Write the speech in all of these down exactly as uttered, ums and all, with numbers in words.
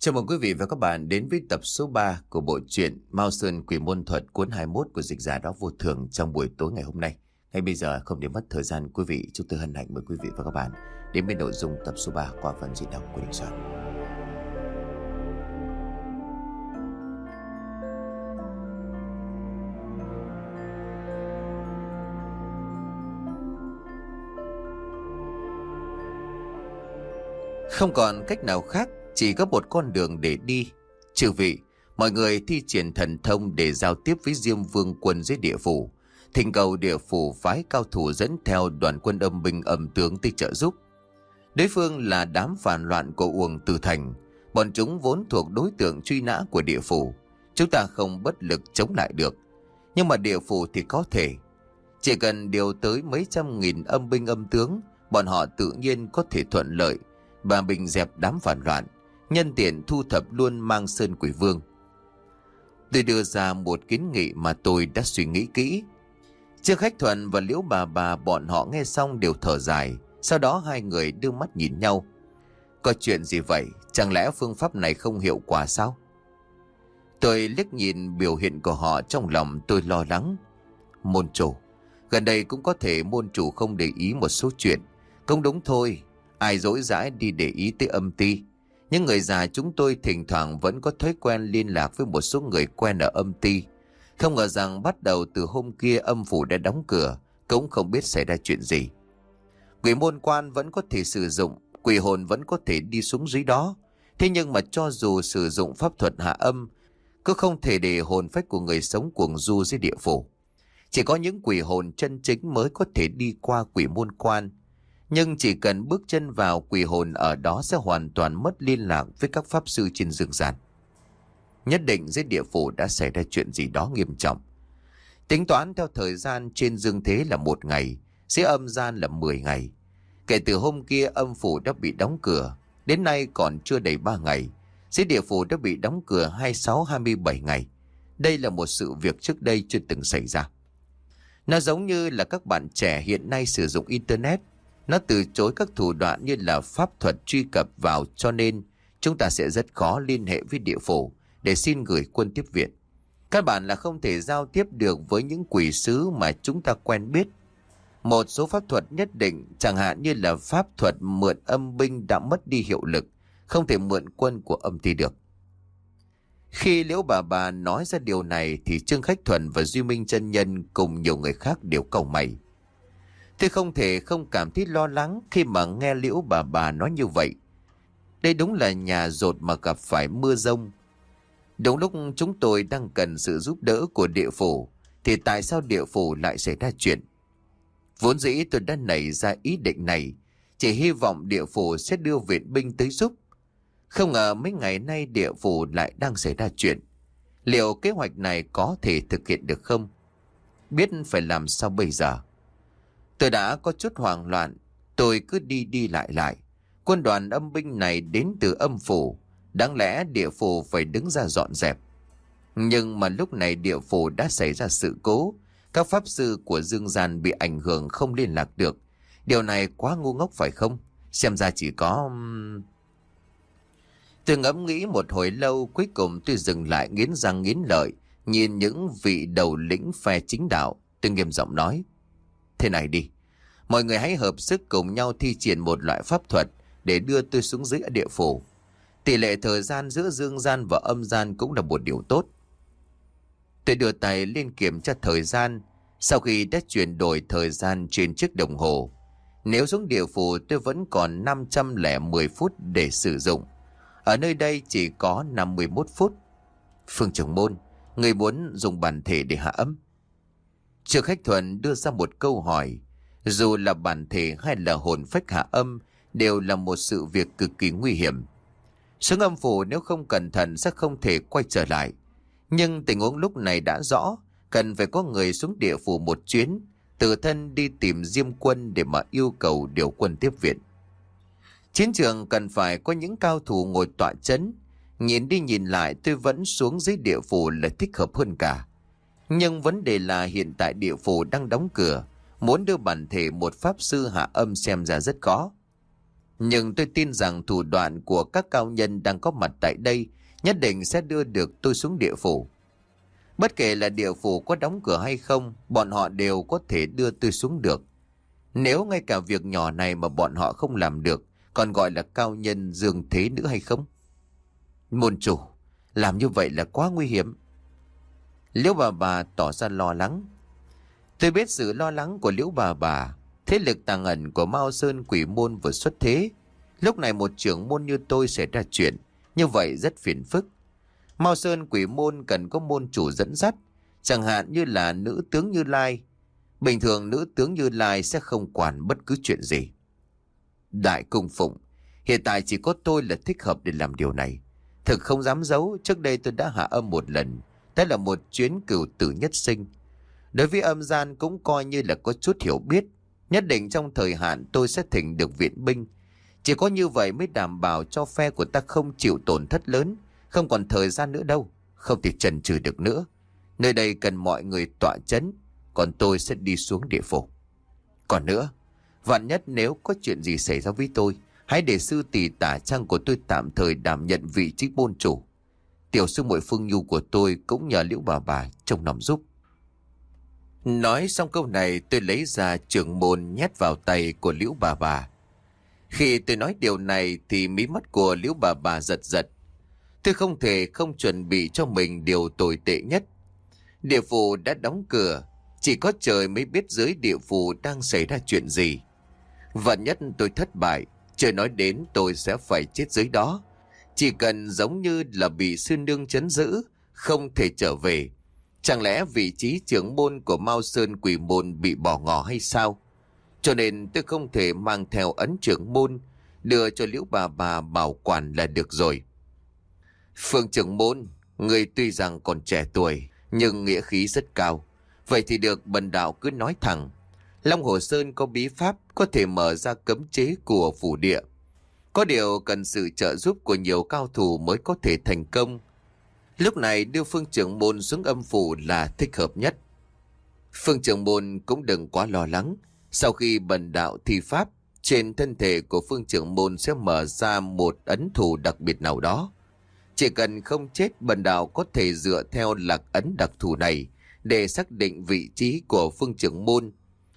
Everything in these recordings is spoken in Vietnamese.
Chào mừng quý vị và các bạn đến với tập số ba của bộ truyện Mao Sơn Quỷ Môn Thuật cuốn hai mươi mốt của dịch giả Đó Vô Thường trong buổi tối ngày hôm nay. Ngay bây giờ không để mất thời gian quý vị, chúng tôi hân hạnh mời quý vị và các bạn đến với nội dung tập số ba qua phần diễn đọc của Đình Soạn. Không còn cách nào khác, chỉ có một con đường để đi. Chư vị, mọi người thi triển thần thông để giao tiếp với Diêm Vương quân dưới địa phủ, thỉnh cầu địa phủ phái cao thủ dẫn theo đoàn quân âm binh âm tướng tới trợ giúp. Đối phương là đám phản loạn của Uổng Từ Thành, bọn chúng vốn thuộc đối tượng truy nã của địa phủ, chúng ta không bất lực chống lại được. Nhưng mà địa phủ thì có thể, chỉ cần điều tới mấy trăm nghìn âm binh âm tướng, bọn họ tự nhiên có thể thuận lợi và bình dẹp đám phản loạn, nhân tiện thu thập luôn Mang Sơn Quỷ Vương. Tôi đưa ra một kiến nghị mà tôi đã suy nghĩ kỹ. Trương Khách Thuận và Liễu Bà Bà bọn họ nghe xong đều thở dài. Sau đó hai người đưa mắt nhìn nhau. Có chuyện gì vậy? Chẳng lẽ phương pháp này không hiệu quả sao? Tôi liếc nhìn biểu hiện của họ, trong lòng tôi lo lắng. Môn chủ, gần đây cũng có thể môn chủ không để ý một số chuyện. Không đúng thôi, ai dỗi dãi đi để ý tới âm ty. Những người già chúng tôi thỉnh thoảng vẫn có thói quen liên lạc với một số người quen ở âm ty. Không ngờ rằng bắt đầu từ hôm kia âm phủ đã đóng cửa, cũng không biết xảy ra chuyện gì. Quỷ môn quan vẫn có thể sử dụng, quỷ hồn vẫn có thể đi xuống dưới đó. Thế nhưng mà cho dù sử dụng pháp thuật hạ âm, cũng không thể để hồn phách của người sống cuồng du dưới địa phủ. Chỉ có những quỷ hồn chân chính mới có thể đi qua quỷ môn quan. Nhưng chỉ cần bước chân vào, quỷ hồn ở đó sẽ hoàn toàn mất liên lạc với các pháp sư trên dương gian. Nhất định dưới địa phủ đã xảy ra chuyện gì đó nghiêm trọng. Tính toán theo thời gian, trên dương thế là một ngày, dưới âm gian là mười ngày. Kể từ hôm kia âm phủ đã bị đóng cửa, đến nay còn chưa đầy ba ngày. Dưới địa phủ đã bị đóng cửa hai mươi sáu hai mươi bảy ngày. Đây là một sự việc trước đây chưa từng xảy ra. Nó giống như là các bạn trẻ hiện nay sử dụng Internet. Nó từ chối các thủ đoạn như là pháp thuật truy cập vào, cho nên chúng ta sẽ rất khó liên hệ với địa phủ để xin gửi quân tiếp viện. Các bạn là không thể giao tiếp được với những quỷ sứ mà chúng ta quen biết. Một số pháp thuật nhất định, chẳng hạn như là pháp thuật mượn âm binh đã mất đi hiệu lực, không thể mượn quân của âm ty được. Khi Liễu Bà Bà nói ra điều này thì Trương Khách Thuần và Duy Minh chân nhân cùng nhiều người khác đều cau mày. Tôi không thể không cảm thấy lo lắng khi mà nghe Liễu Bà Bà nói như vậy. Đây đúng là nhà dột mà gặp phải mưa giông. Đúng lúc chúng tôi đang cần sự giúp đỡ của địa phủ, thì tại sao địa phủ lại xảy ra chuyện? Vốn dĩ tôi đã nảy ra ý định này, chỉ hy vọng địa phủ sẽ đưa viện binh tới giúp. Không ngờ mấy ngày nay địa phủ lại đang xảy ra chuyện. Liệu kế hoạch này có thể thực hiện được không? Biết phải làm sao bây giờ? Tôi đã có chút hoảng loạn, tôi cứ đi đi lại lại. Quân đoàn âm binh này đến từ âm phủ, đáng lẽ địa phủ phải đứng ra dọn dẹp. Nhưng mà lúc này địa phủ đã xảy ra sự cố, các pháp sư của dương gian bị ảnh hưởng không liên lạc được. Điều này quá ngu ngốc phải không? Xem ra chỉ có... Tôi ngẫm nghĩ một hồi lâu, cuối cùng tôi dừng lại, nghiến răng nghiến lợi, nhìn những vị đầu lĩnh phe chính đạo. Tôi nghiêm giọng nói: Thế này đi, mọi người hãy hợp sức cùng nhau thi triển một loại pháp thuật để đưa tôi xuống dưới địa phủ. Tỷ lệ thời gian giữa dương gian và âm gian cũng là một điều tốt. Tôi đưa tay lên kiểm tra thời gian. Sau khi đã chuyển đổi thời gian trên chiếc đồng hồ, nếu xuống địa phủ tôi vẫn còn năm trăm lẻ mười phút để sử dụng. Ở nơi đây chỉ có năm mươi mốt phút. Phương trưởng môn, người muốn dùng bản thể để hạ âm? Trương Khách Thuần đưa ra một câu hỏi. Dù là bản thể hay là hồn phách hạ âm đều là một sự việc cực kỳ nguy hiểm. Xuống âm phủ nếu không cẩn thận sẽ không thể quay trở lại. Nhưng tình huống lúc này đã rõ, cần phải có người xuống địa phủ một chuyến, tự thân đi tìm Diêm quân để mà yêu cầu điều quân tiếp viện. Chiến trường cần phải có những cao thủ ngồi tọa chấn. Nhìn đi nhìn lại tôi vẫn xuống dưới địa phủ là thích hợp hơn cả. Nhưng vấn đề là hiện tại địa phủ đang đóng cửa, muốn đưa bản thể một pháp sư hạ âm xem ra rất khó. Nhưng tôi tin rằng thủ đoạn của các cao nhân đang có mặt tại đây nhất định sẽ đưa được tôi xuống địa phủ. Bất kể là địa phủ có đóng cửa hay không, bọn họ đều có thể đưa tôi xuống được. Nếu ngay cả việc nhỏ này mà bọn họ không làm được, còn gọi là cao nhân dương thế nữa hay không? Môn chủ, làm như vậy là quá nguy hiểm. Liễu bà bà tỏ ra lo lắng. Tôi biết sự lo lắng của Liễu bà bà. Thế lực tàng ẩn của Mao Sơn Quỷ Môn vừa xuất thế. Lúc này một trưởng môn như tôi xảy ra chuyện, như vậy rất phiền phức. Mao Sơn Quỷ Môn cần có môn chủ dẫn dắt, chẳng hạn như là nữ tướng Như Lai. Bình thường nữ tướng Như Lai sẽ không quản bất cứ chuyện gì. Đại cung phụng, hiện tại chỉ có tôi là thích hợp để làm điều này. Thực không dám giấu, trước đây tôi đã hạ âm một lần. Đó là một chuyến cửu tử nhất sinh. Đối với âm gian cũng coi như là có chút hiểu biết. Nhất định trong thời hạn tôi sẽ thỉnh được viện binh. Chỉ có như vậy mới đảm bảo cho phe của ta không chịu tổn thất lớn. Không còn thời gian nữa đâu, không thể chần chừ được nữa. Nơi đây cần mọi người tọa chấn, còn tôi sẽ đi xuống địa phủ. Còn nữa, vạn nhất nếu có chuyện gì xảy ra với tôi, hãy để sư tỷ Tả Trăng của tôi tạm thời đảm nhận vị trí môn chủ. Tiểu sư muội Phương Nhu của tôi cũng nhờ Liễu bà bà trông nom giúp. Nói xong câu này, tôi lấy ra trưởng môn nhét vào tay của Liễu bà bà. Khi tôi nói điều này thì mí mắt của Liễu bà bà giật giật. Tôi không thể không chuẩn bị cho mình điều tồi tệ nhất. Địa phủ đã đóng cửa, chỉ có trời mới biết dưới địa phủ đang xảy ra chuyện gì. Vạn nhất tôi thất bại, trời nói đến tôi sẽ phải chết dưới đó. Chỉ cần giống như là bị sư nương trấn giữ, không thể trở về. Chẳng lẽ vị trí trưởng môn của Mao Sơn Quỷ Môn bị bỏ ngỏ hay sao? Cho nên tôi không thể mang theo ấn trưởng môn, đưa cho Liễu bà bà bảo quản là được rồi. Phương trưởng môn, người tuy rằng còn trẻ tuổi, nhưng nghĩa khí rất cao. Vậy thì được bần đạo cứ nói thẳng. Long Hồ Sơn có bí pháp có thể mở ra cấm chế của phủ địa. Có điều cần sự trợ giúp của nhiều cao thủ mới có thể thành công. Lúc này đưa Phương trưởng môn xuống âm phủ là thích hợp nhất. Phương trưởng môn cũng đừng quá lo lắng. Sau khi bần đạo thi pháp, trên thân thể của Phương trưởng môn sẽ mở ra một ấn thủ đặc biệt nào đó. Chỉ cần không chết, bần đạo có thể dựa theo lạc ấn đặc thù này để xác định vị trí của Phương trưởng môn.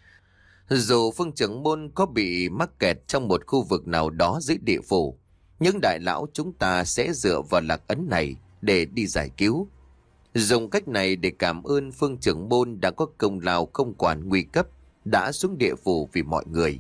Dù Phương trưởng môn có bị mắc kẹt trong một khu vực nào đó dưới địa phủ, những đại lão chúng ta sẽ dựa vào lạc ấn này để đi giải cứu. Dùng cách này để cảm ơn Phương trưởng môn đã có công lao không quản nguy cấp, đã xuống địa phủ vì mọi người.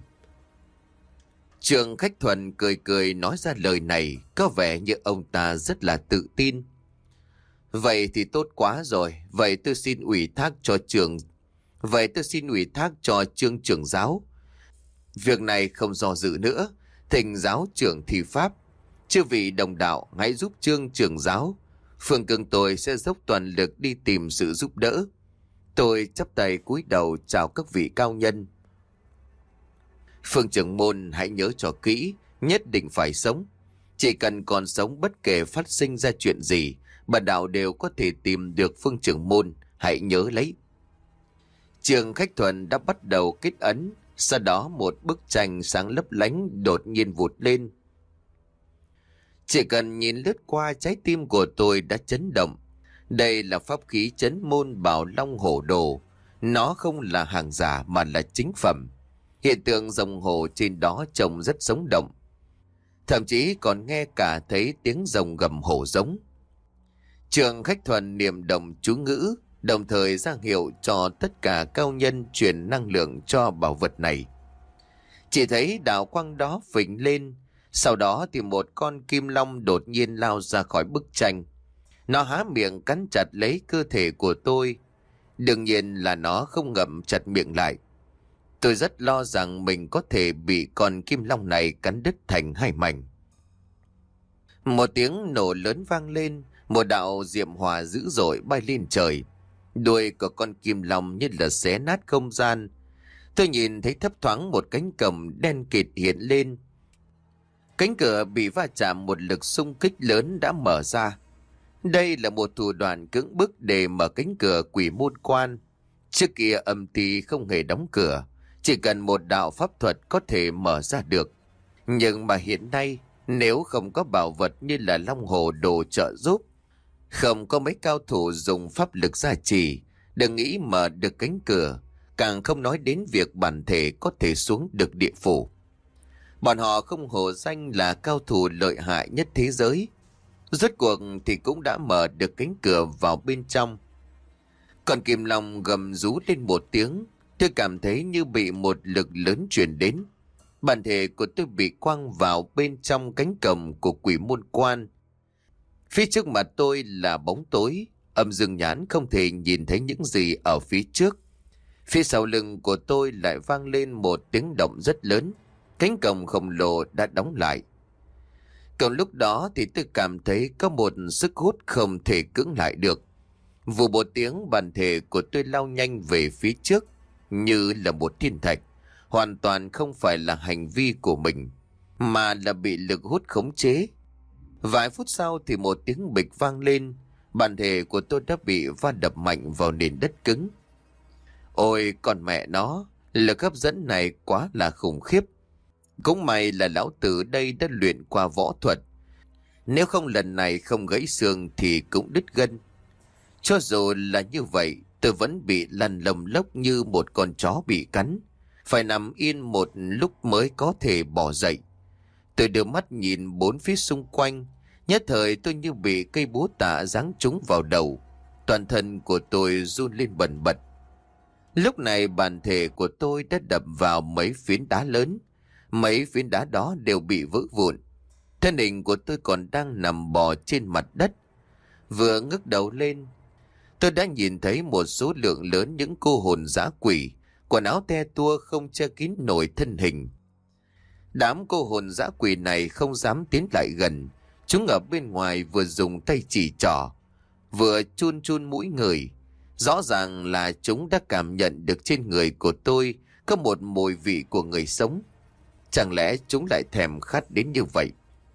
Trường Khách Thuần cười cười nói ra lời này, có vẻ như ông ta rất là tự tin. Vậy thì tốt quá rồi, vậy tôi xin ủy thác cho trường, vậy tôi xin ủy thác cho Trương trưởng giáo. Việc này không do dự nữa, thỉnh giáo trưởng thi pháp. Chư vị đồng đạo hãy giúp Trương trưởng giáo. Phương Cương tôi sẽ dốc toàn lực đi tìm sự giúp đỡ. Tôi chắp tay cúi đầu chào các vị cao nhân. Phương trưởng môn hãy nhớ cho kỹ, nhất định phải sống. Chỉ cần còn sống, bất kể phát sinh ra chuyện gì, bần đạo đều có thể tìm được Phương trưởng môn, hãy nhớ lấy. Trường Khách Thuần đã bắt đầu kết ấn, sau đó một bức tranh sáng lấp lánh đột nhiên vụt lên. Chỉ cần nhìn lướt qua, trái tim của tôi đã chấn động. Đây là pháp khí chấn môn Bảo Long Hổ Đồ. Nó không là hàng giả mà là chính phẩm. Hiện tượng rồng hổ trên đó trông rất sống động. Thậm chí còn nghe cả thấy tiếng rồng gầm hổ giống. Trường Khách Thuần niệm động chú ngữ, đồng thời ra hiệu cho tất cả cao nhân truyền năng lượng cho bảo vật này. Chỉ thấy đạo quang đó phình lên, sau đó thì một con kim long đột nhiên lao ra khỏi bức tranh. Nó há miệng cắn chặt lấy cơ thể của tôi. Đương nhiên là nó không ngậm chặt miệng lại. Tôi rất lo rằng mình có thể bị con kim long này cắn đứt thành hai mảnh. Một tiếng nổ lớn vang lên, một đạo diệm hỏa dữ dội bay lên trời. Đuôi của con kim long như là xé nát không gian. Tôi nhìn thấy thấp thoáng một cánh cổng đen kịt hiện lên. Cánh cửa bị va chạm một lực xung kích lớn đã mở ra. Đây là một thủ đoạn cưỡng bức để mở cánh cửa quỷ môn quan. Trước kia âm ty không hề đóng cửa, chỉ cần một đạo pháp thuật có thể mở ra được. Nhưng mà hiện nay, nếu không có bảo vật như là Long Hồ đồ trợ giúp, không có mấy cao thủ dùng pháp lực gia trì, đừng nghĩ mở được cánh cửa, càng không nói đến việc bản thể có thể xuống được địa phủ. Bọn họ không hổ danh là cao thủ lợi hại nhất thế giới. Rốt cuộc thì cũng đã mở được cánh cửa vào bên trong. Còn Kim Long gầm rú lên một tiếng, tôi cảm thấy như bị một lực lớn truyền đến. Bản thể của tôi bị quăng vào bên trong cánh cổng của quỷ môn quan. Phía trước mặt tôi là bóng tối, âm dương nhãn không thể nhìn thấy những gì ở phía trước. Phía sau lưng của tôi lại vang lên một tiếng động rất lớn. Cánh cổng khổng lồ đã đóng lại. Còn lúc đó thì tôi cảm thấy có một sức hút không thể cưỡng lại được. Vù một tiếng, bản thể của tôi lao nhanh về phía trước như là một thiên thạch. Hoàn toàn không phải là hành vi của mình, mà là bị lực hút khống chế. Vài phút sau thì một tiếng bịch vang lên. Bản thể của tôi đã bị va đập mạnh vào nền đất cứng. Ôi con mẹ nó, lực hấp dẫn này quá là khủng khiếp. Cũng may là lão tử đây đã luyện qua võ thuật. Nếu không lần này không gãy xương thì cũng đứt gân. Cho dù là như vậy, tôi vẫn bị lăn lồng lốc như một con chó bị cắn. Phải nằm yên một lúc mới có thể bỏ dậy. Tôi đưa mắt nhìn bốn phía xung quanh. Nhất thời tôi như bị cây búa tạ giáng trúng vào đầu. Toàn thân của tôi run lên bần bật. Lúc này bản thể của tôi đã đập vào mấy phiến đá lớn. Mấy phiến đá đó đều bị vỡ vụn. Thân hình của tôi còn đang nằm bò trên mặt đất. Vừa ngước đầu lên, tôi đã nhìn thấy một số lượng lớn những cô hồn dã quỷ, quần áo te tua không che kín nổi thân hình. Đám cô hồn dã quỷ này không dám tiến lại gần. Chúng ở bên ngoài vừa dùng tay chỉ trỏ, vừa chun chun mũi người. Rõ ràng là chúng đã cảm nhận được trên người của tôi có một mùi vị của người sống. Chẳng lẽ chúng lại thèm khát đến như vậy?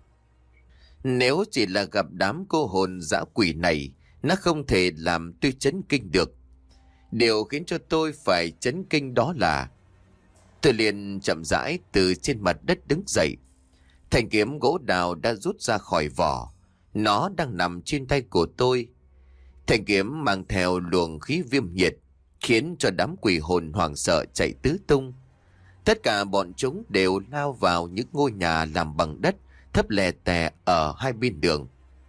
Nếu chỉ là gặp đám cô hồn dã quỷ này, nó không thể làm tôi chấn kinh được. Điều khiến cho tôi phải chấn kinh đó là tôi liền chậm rãi từ trên mặt đất đứng dậy. Thanh kiếm gỗ đào đã rút ra khỏi vỏ. Nó đang nằm trên tay của tôi. Thanh kiếm mang theo luồng khí viêm nhiệt, khiến cho đám quỷ hồn hoảng sợ chạy tứ tung. Tất cả bọn chúng đều lao vào những ngôi nhà làm bằng đất thấp lè tè ở hai bên đường.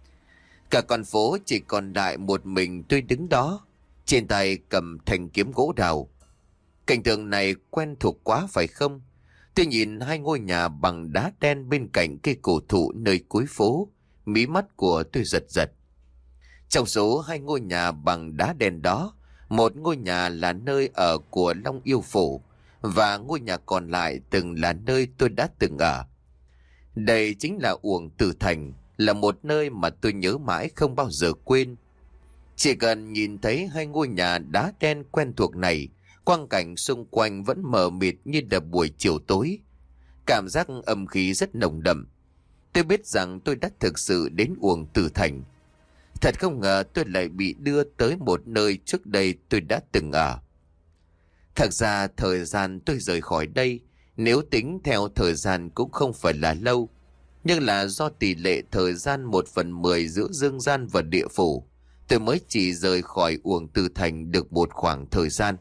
Cả con phố chỉ còn lại một mình tôi đứng đó, trên tay cầm thanh kiếm gỗ đào. Cảnh tượng này quen thuộc quá phải không? Tôi nhìn hai ngôi nhà bằng đá đen bên cạnh cây cổ thụ nơi cuối phố, mí mắt của tôi giật giật. Trong số hai ngôi nhà bằng đá đen đó, một ngôi nhà là nơi ở của Long Yêu Phủ, và ngôi nhà còn lại từng là nơi tôi đã từng ở. Đây chính là Uổng Tử Thành, là một nơi mà tôi nhớ mãi không bao giờ quên. Chỉ cần nhìn thấy hai ngôi nhà đá đen quen thuộc này, quang cảnh xung quanh vẫn mờ mịt như là buổi chiều tối. Cảm giác âm khí rất nồng đậm. Tôi biết rằng tôi đã thực sự đến Uổng Tử Thành. Thật không ngờ tôi lại bị đưa tới một nơi trước đây tôi đã từng ở. Thật ra thời gian tôi rời khỏi đây, nếu tính theo thời gian cũng không phải là lâu. Nhưng là do tỷ lệ thời gian một phần mười giữa dương gian và địa phủ, tôi mới chỉ rời khỏi Uổng Tử Thành được một khoảng thời gian.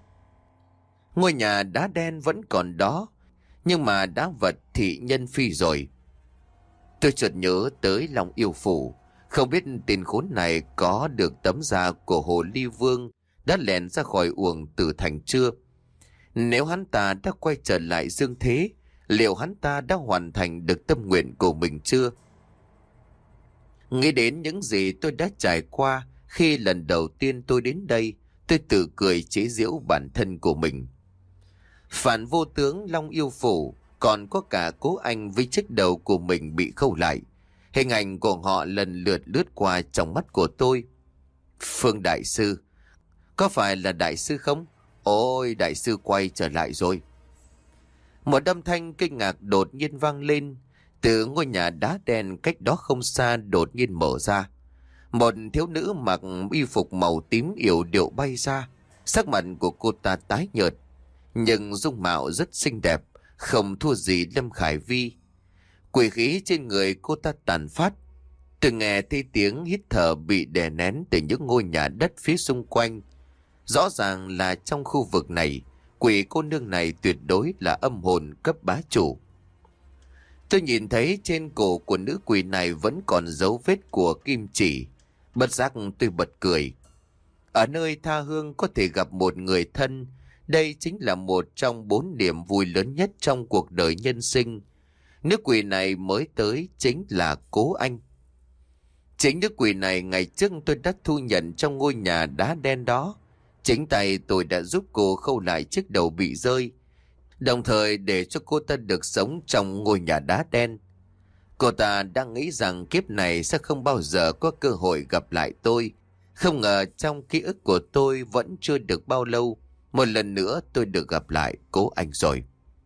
Ngôi nhà đá đen vẫn còn đó, nhưng mà đá vật thì nhân phi rồi. Tôi chợt nhớ tới Long Yêu Phủ. Không biết tên khốn này có được tấm da của Hồ Ly Vương đã lẻn ra khỏi Uổng Tử Thành chưa? Nếu hắn ta đã quay trở lại dương thế, liệu hắn ta đã hoàn thành được tâm nguyện của mình chưa? Nghĩ đến những gì tôi đã trải qua khi lần đầu tiên tôi đến đây, tôi tự cười chế giễu bản thân của mình. Phản Vô Tướng, Long Yêu Phủ, còn có cả Cố Anh với chiếc đầu của mình bị khâu lại. Hình ảnh của họ lần lượt lướt qua trong mắt của tôi. Phương Đại Sư, có phải là Đại Sư không? Ôi, Đại Sư quay trở lại rồi. Một âm thanh kinh ngạc đột nhiên vang lên. Từ ngôi nhà đá đen cách đó không xa đột nhiên mở ra. Một thiếu nữ mặc y phục màu tím yểu điệu bay ra. Sắc mặt của cô ta tái nhợt, nhưng dung mạo rất xinh đẹp, không thua gì Lâm Khải Vi. Quỷ khí trên người cô ta tàn phát. Tôi nghe thấy tiếng hít thở bị đè nén từ những ngôi nhà đất phía xung quanh. Rõ ràng là trong khu vực này, quỷ cô nương này tuyệt đối là âm hồn cấp bá chủ. Tôi nhìn thấy trên cổ của nữ quỷ này vẫn còn dấu vết của kim chỉ. Bất giác tôi bật cười. Ở nơi tha hương có thể gặp một người thân, đây chính là một trong bốn niềm vui lớn nhất trong cuộc đời nhân sinh. Nữ quỷ này mới tới chính là Cố Anh. Chính nữ quỷ này ngày trước tôi đã thu nhận trong ngôi nhà đá đen đó. Chính tay tôi đã giúp cô khâu lại chiếc đầu bị rơi, đồng thời để cho cô ta được sống trong ngôi nhà đá đen. Cô ta đang nghĩ rằng kiếp này sẽ không bao giờ có cơ hội gặp lại tôi. Không ngờ trong ký ức của tôi vẫn chưa được bao lâu, một lần nữa tôi được gặp lại Cố Anh rồi.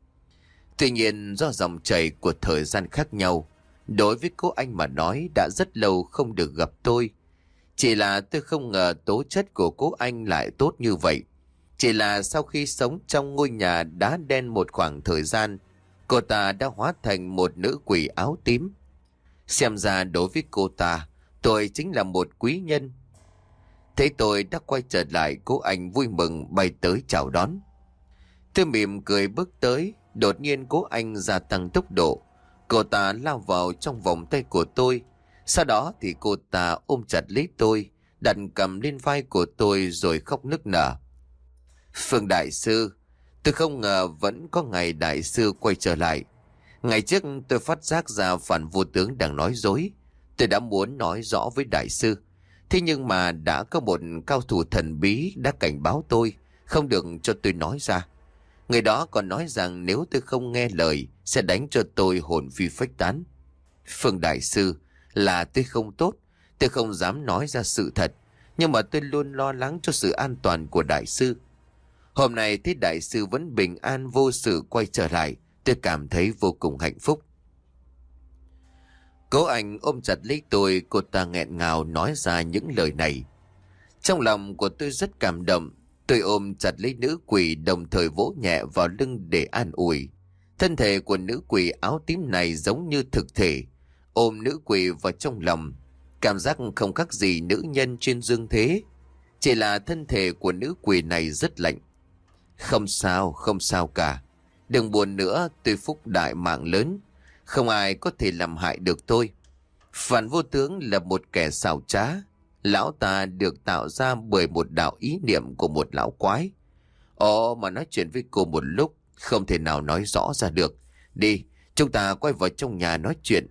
Tuy nhiên do dòng chảy của thời gian khác nhau, đối với Cố Anh mà nói đã rất lâu không được gặp tôi. Chỉ là tôi không ngờ tố chất của Cố Anh lại tốt như vậy. Chỉ là sau khi sống trong ngôi nhà đá đen một khoảng thời gian, cô ta đã hóa thành một nữ quỷ áo tím. Xem ra đối với cô ta, tôi chính là một quý nhân. Thấy tôi đã quay trở lại, Cố Anh vui mừng bay tới chào đón. Tôi mỉm cười bước tới, đột nhiên Cố Anh gia tăng tốc độ. Cô ta lao vào trong vòng tay của tôi. Sau đó thì cô ta ôm chặt lấy tôi, đặt cầm lên vai của tôi rồi khóc nức nở. Phương đại sư, tôi không ngờ vẫn có ngày đại sư quay trở lại. Ngày trước tôi phát giác ra Phản Vô Tướng đang nói dối. Tôi đã muốn nói rõ với đại sư. Thế nhưng mà đã có một cao thủ thần bí đã cảnh báo tôi, không được cho tôi nói ra. Người đó còn nói rằng nếu tôi không nghe lời sẽ đánh cho tôi hồn phi phách tán. Phương đại sư, là tôi không tốt, tôi không dám nói ra sự thật, nhưng mà tôi luôn lo lắng cho sự an toàn của đại sư. Hôm nay thấy đại sư vẫn bình an vô sự quay trở lại, tôi cảm thấy vô cùng hạnh phúc. Cố Anh ôm chặt lấy tôi, cô ta nghẹn ngào nói ra những lời này. Trong lòng của tôi rất cảm động, tôi ôm chặt lấy nữ quỷ đồng thời vỗ nhẹ vào lưng để an ủi. Thân thể của nữ quỷ áo tím này giống như thực thể, ôm nữ quỷ vào trong lòng. Cảm giác không khác gì nữ nhân trên dương thế, chỉ là thân thể của nữ quỷ này rất lạnh. Không sao, không sao cả. Đừng buồn nữa, tôi phúc đại mạng lớn, không ai có thể làm hại được tôi. Phản Vô Tướng là một kẻ xảo trá. Lão ta được tạo ra bởi một đạo ý niệm của một lão quái. Ồ, mà nói chuyện với cô một lúc không thể nào nói rõ ra được. Đi, chúng ta quay vào trong nhà nói chuyện.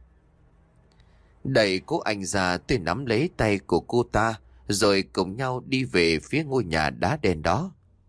Đẩy Cố Anh ra, tôi nắm lấy tay của cô ta rồi cùng nhau đi về phía ngôi nhà đá đen đó.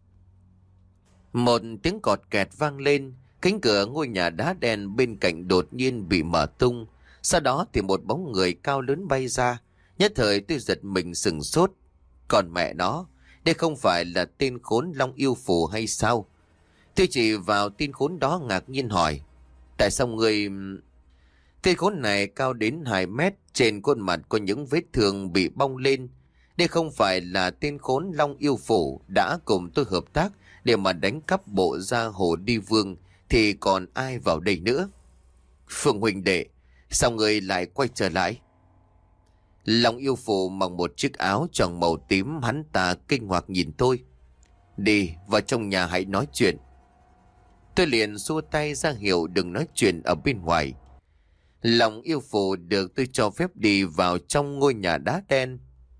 Một tiếng cọt kẹt vang lên, cánh cửa ngôi nhà đá đen bên cạnh đột nhiên bị mở tung. Sau đó thì một bóng người cao lớn bay ra. Nhất thời tôi giật mình sừng sốt. Còn mẹ nó, đây không phải là tên khốn Long Yêu Phù hay sao? Tôi chỉ vào tên khốn đó ngạc nhiên hỏi. Tại sao người... Tên khốn này cao đến hai mét, trên khuôn mặt có những vết thương bị bong lên. Đây không phải là tên khốn Long Yêu Phù đã cùng tôi hợp tác để mà đánh cắp bộ da Hồ Đi Vương, thì còn ai vào đây nữa? Phương huynh đệ, sao người lại quay trở lại? Long Yêu Phù mặc một chiếc áo tròn màu tím, hắn ta kinh ngạc nhìn tôi. Đi vào trong nhà hãy nói chuyện. Tôi liền xua tay ra hiệu đừng nói chuyện ở bên ngoài. Long Yêu Phù được tôi cho phép đi vào trong ngôi nhà đá đen.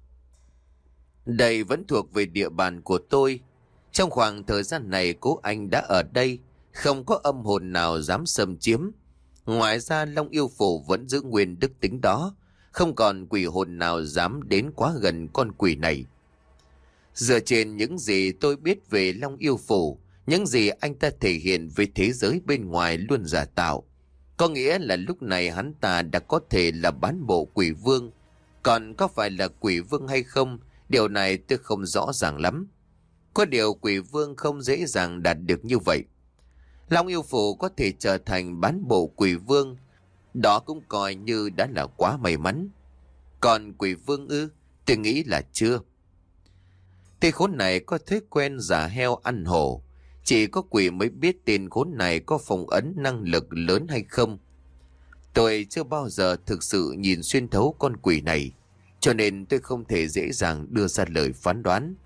Đây vẫn thuộc về địa bàn của tôi. Trong khoảng thời gian này Cố Anh đã ở đây, không có âm hồn nào dám xâm chiếm. Ngoài ra Long Yêu Phù vẫn giữ nguyên đức tính đó, không còn quỷ hồn nào dám đến quá gần con quỷ này. Dựa trên những gì tôi biết về Long Yêu Phù, những gì anh ta thể hiện với thế giới bên ngoài luôn giả tạo, có nghĩa là lúc này hắn ta đã có thể là bán bộ quỷ vương. Còn có phải là quỷ vương hay không, điều này tôi không rõ ràng lắm. Có điều quỷ vương không dễ dàng đạt được như vậy. Long Yêu Phù có thể trở thành bán bộ quỷ vương, đó cũng coi như đã là quá may mắn. Còn quỷ vương ư? Tôi nghĩ là chưa. Tên khốn này có thói quen giả heo ăn hổ. Chỉ có quỷ mới biết tên khốn này có phong ấn năng lực lớn hay không. Tôi chưa bao giờ thực sự nhìn xuyên thấu con quỷ này, cho nên tôi không thể dễ dàng đưa ra lời phán đoán.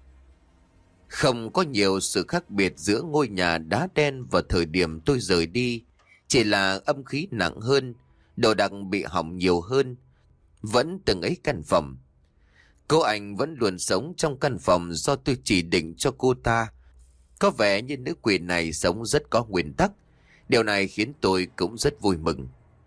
Không có nhiều sự khác biệt giữa ngôi nhà đá đen và thời điểm tôi rời đi, chỉ là âm khí nặng hơn, đồ đạc bị hỏng nhiều hơn, vẫn từng ấy căn phòng. Cô anh vẫn luôn sống trong căn phòng do tôi chỉ định cho cô ta. Có vẻ như nữ quỷ này sống rất có nguyên tắc. Điều này khiến tôi cũng rất vui mừng.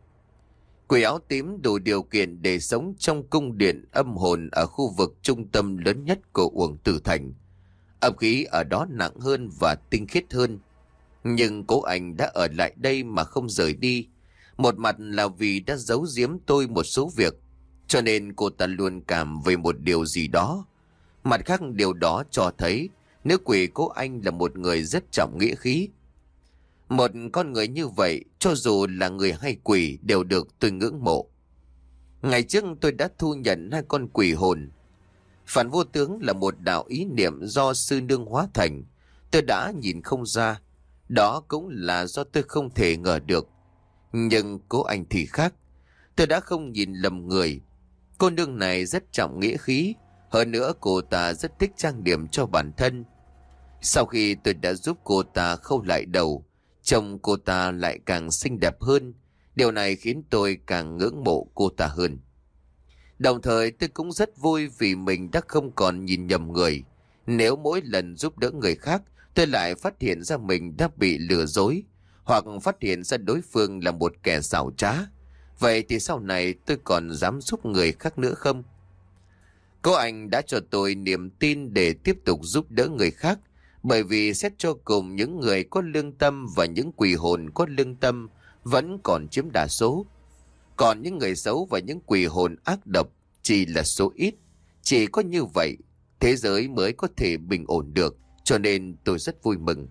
Quỷ áo tím đủ điều kiện để sống trong cung điện âm hồn ở khu vực trung tâm lớn nhất của Uổng Tử Thành. Âm khí ở đó nặng hơn và tinh khiết hơn. Nhưng cô anh đã ở lại đây mà không rời đi. Một mặt là vì đã giấu giếm tôi một số việc, cho nên cô ta luôn cảm về một điều gì đó. Mặt khác, điều đó cho thấy nữ quỷ cô anh là một người rất trọng nghĩa khí. Một con người như vậy, cho dù là người hay quỷ, đều được tôi ngưỡng mộ. Ngày trước tôi đã thu nhận hai con quỷ hồn. Phản vô tướng là một đạo ý niệm do sư nương hóa thành. Tôi đã nhìn không ra. Đó cũng là do tôi không thể ngờ được. Nhưng cô anh thì khác. Tôi đã không nhìn lầm người. Cô nương này rất trọng nghĩa khí. Hơn nữa cô ta rất thích trang điểm cho bản thân. Sau khi tôi đã giúp cô ta khâu lại đầu, trông cô ta lại càng xinh đẹp hơn. Điều này khiến tôi càng ngưỡng mộ cô ta hơn. Đồng thời tôi cũng rất vui vì mình đã không còn nhìn nhầm người. Nếu mỗi lần giúp đỡ người khác, tôi lại phát hiện ra mình đã bị lừa dối, hoặc phát hiện ra đối phương là một kẻ xảo trá, vậy thì sau này tôi còn dám giúp người khác nữa không? Cô anh đã cho tôi niềm tin để tiếp tục giúp đỡ người khác, bởi vì xét cho cùng những người có lương tâm và những quỷ hồn có lương tâm vẫn còn chiếm đa số. Còn những người xấu và những quỷ hồn ác độc chỉ là số ít. Chỉ có như vậy, thế giới mới có thể bình ổn được, cho nên tôi rất vui mừng.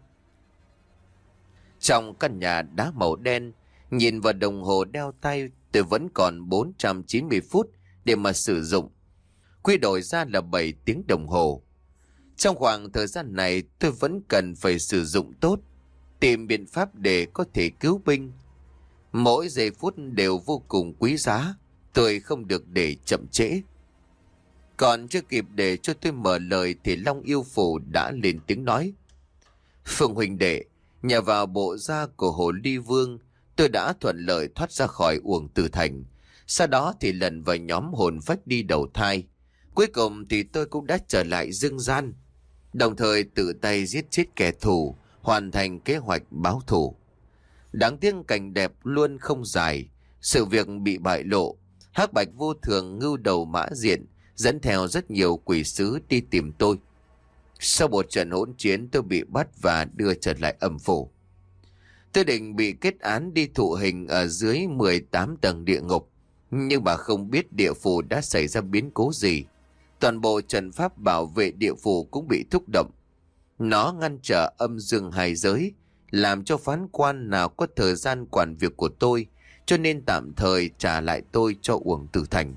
Trong căn nhà đá màu đen, nhìn vào đồng hồ đeo tay, tôi vẫn còn bốn trăm chín mươi phút để mà sử dụng. Quy đổi ra là bảy tiếng đồng hồ. Trong khoảng thời gian này tôi vẫn cần phải sử dụng tốt, tìm biện pháp để có thể cứu binh. Mỗi giây phút đều vô cùng quý giá, tôi không được để chậm trễ. Còn chưa kịp để cho tôi mở lời thì Long Yêu Phủ đã lên tiếng nói. Phương huynh đệ, nhờ vào bộ da của Hồ Ly Vương, tôi đã thuận lợi thoát ra khỏi Uổng Tử Thành. Sau đó thì lần vào nhóm hồn phách đi đầu thai. Cuối cùng thì tôi cũng đã trở lại dương gian, đồng thời tự tay giết chết kẻ thù, hoàn thành kế hoạch báo thù. Đáng tiếc cảnh đẹp luôn không dài, sự việc bị bại lộ. Hắc Bạch Vô Thường, Ngưu Đầu Mã Diện dẫn theo rất nhiều quỷ sứ đi tìm tôi. Sau một trận hỗn chiến, tôi bị bắt và đưa trở lại âm phủ. Tôi định bị kết án đi thụ hình ở dưới mười tám tầng địa ngục, nhưng mà không biết địa phủ đã xảy ra biến cố gì. Toàn bộ trận pháp bảo vệ địa phủ cũng bị thúc động. Nó ngăn trở âm dương hai giới, làm cho phán quan nào có thời gian quản việc của tôi, cho nên tạm thời trả lại tôi cho Uổng Tử Thành.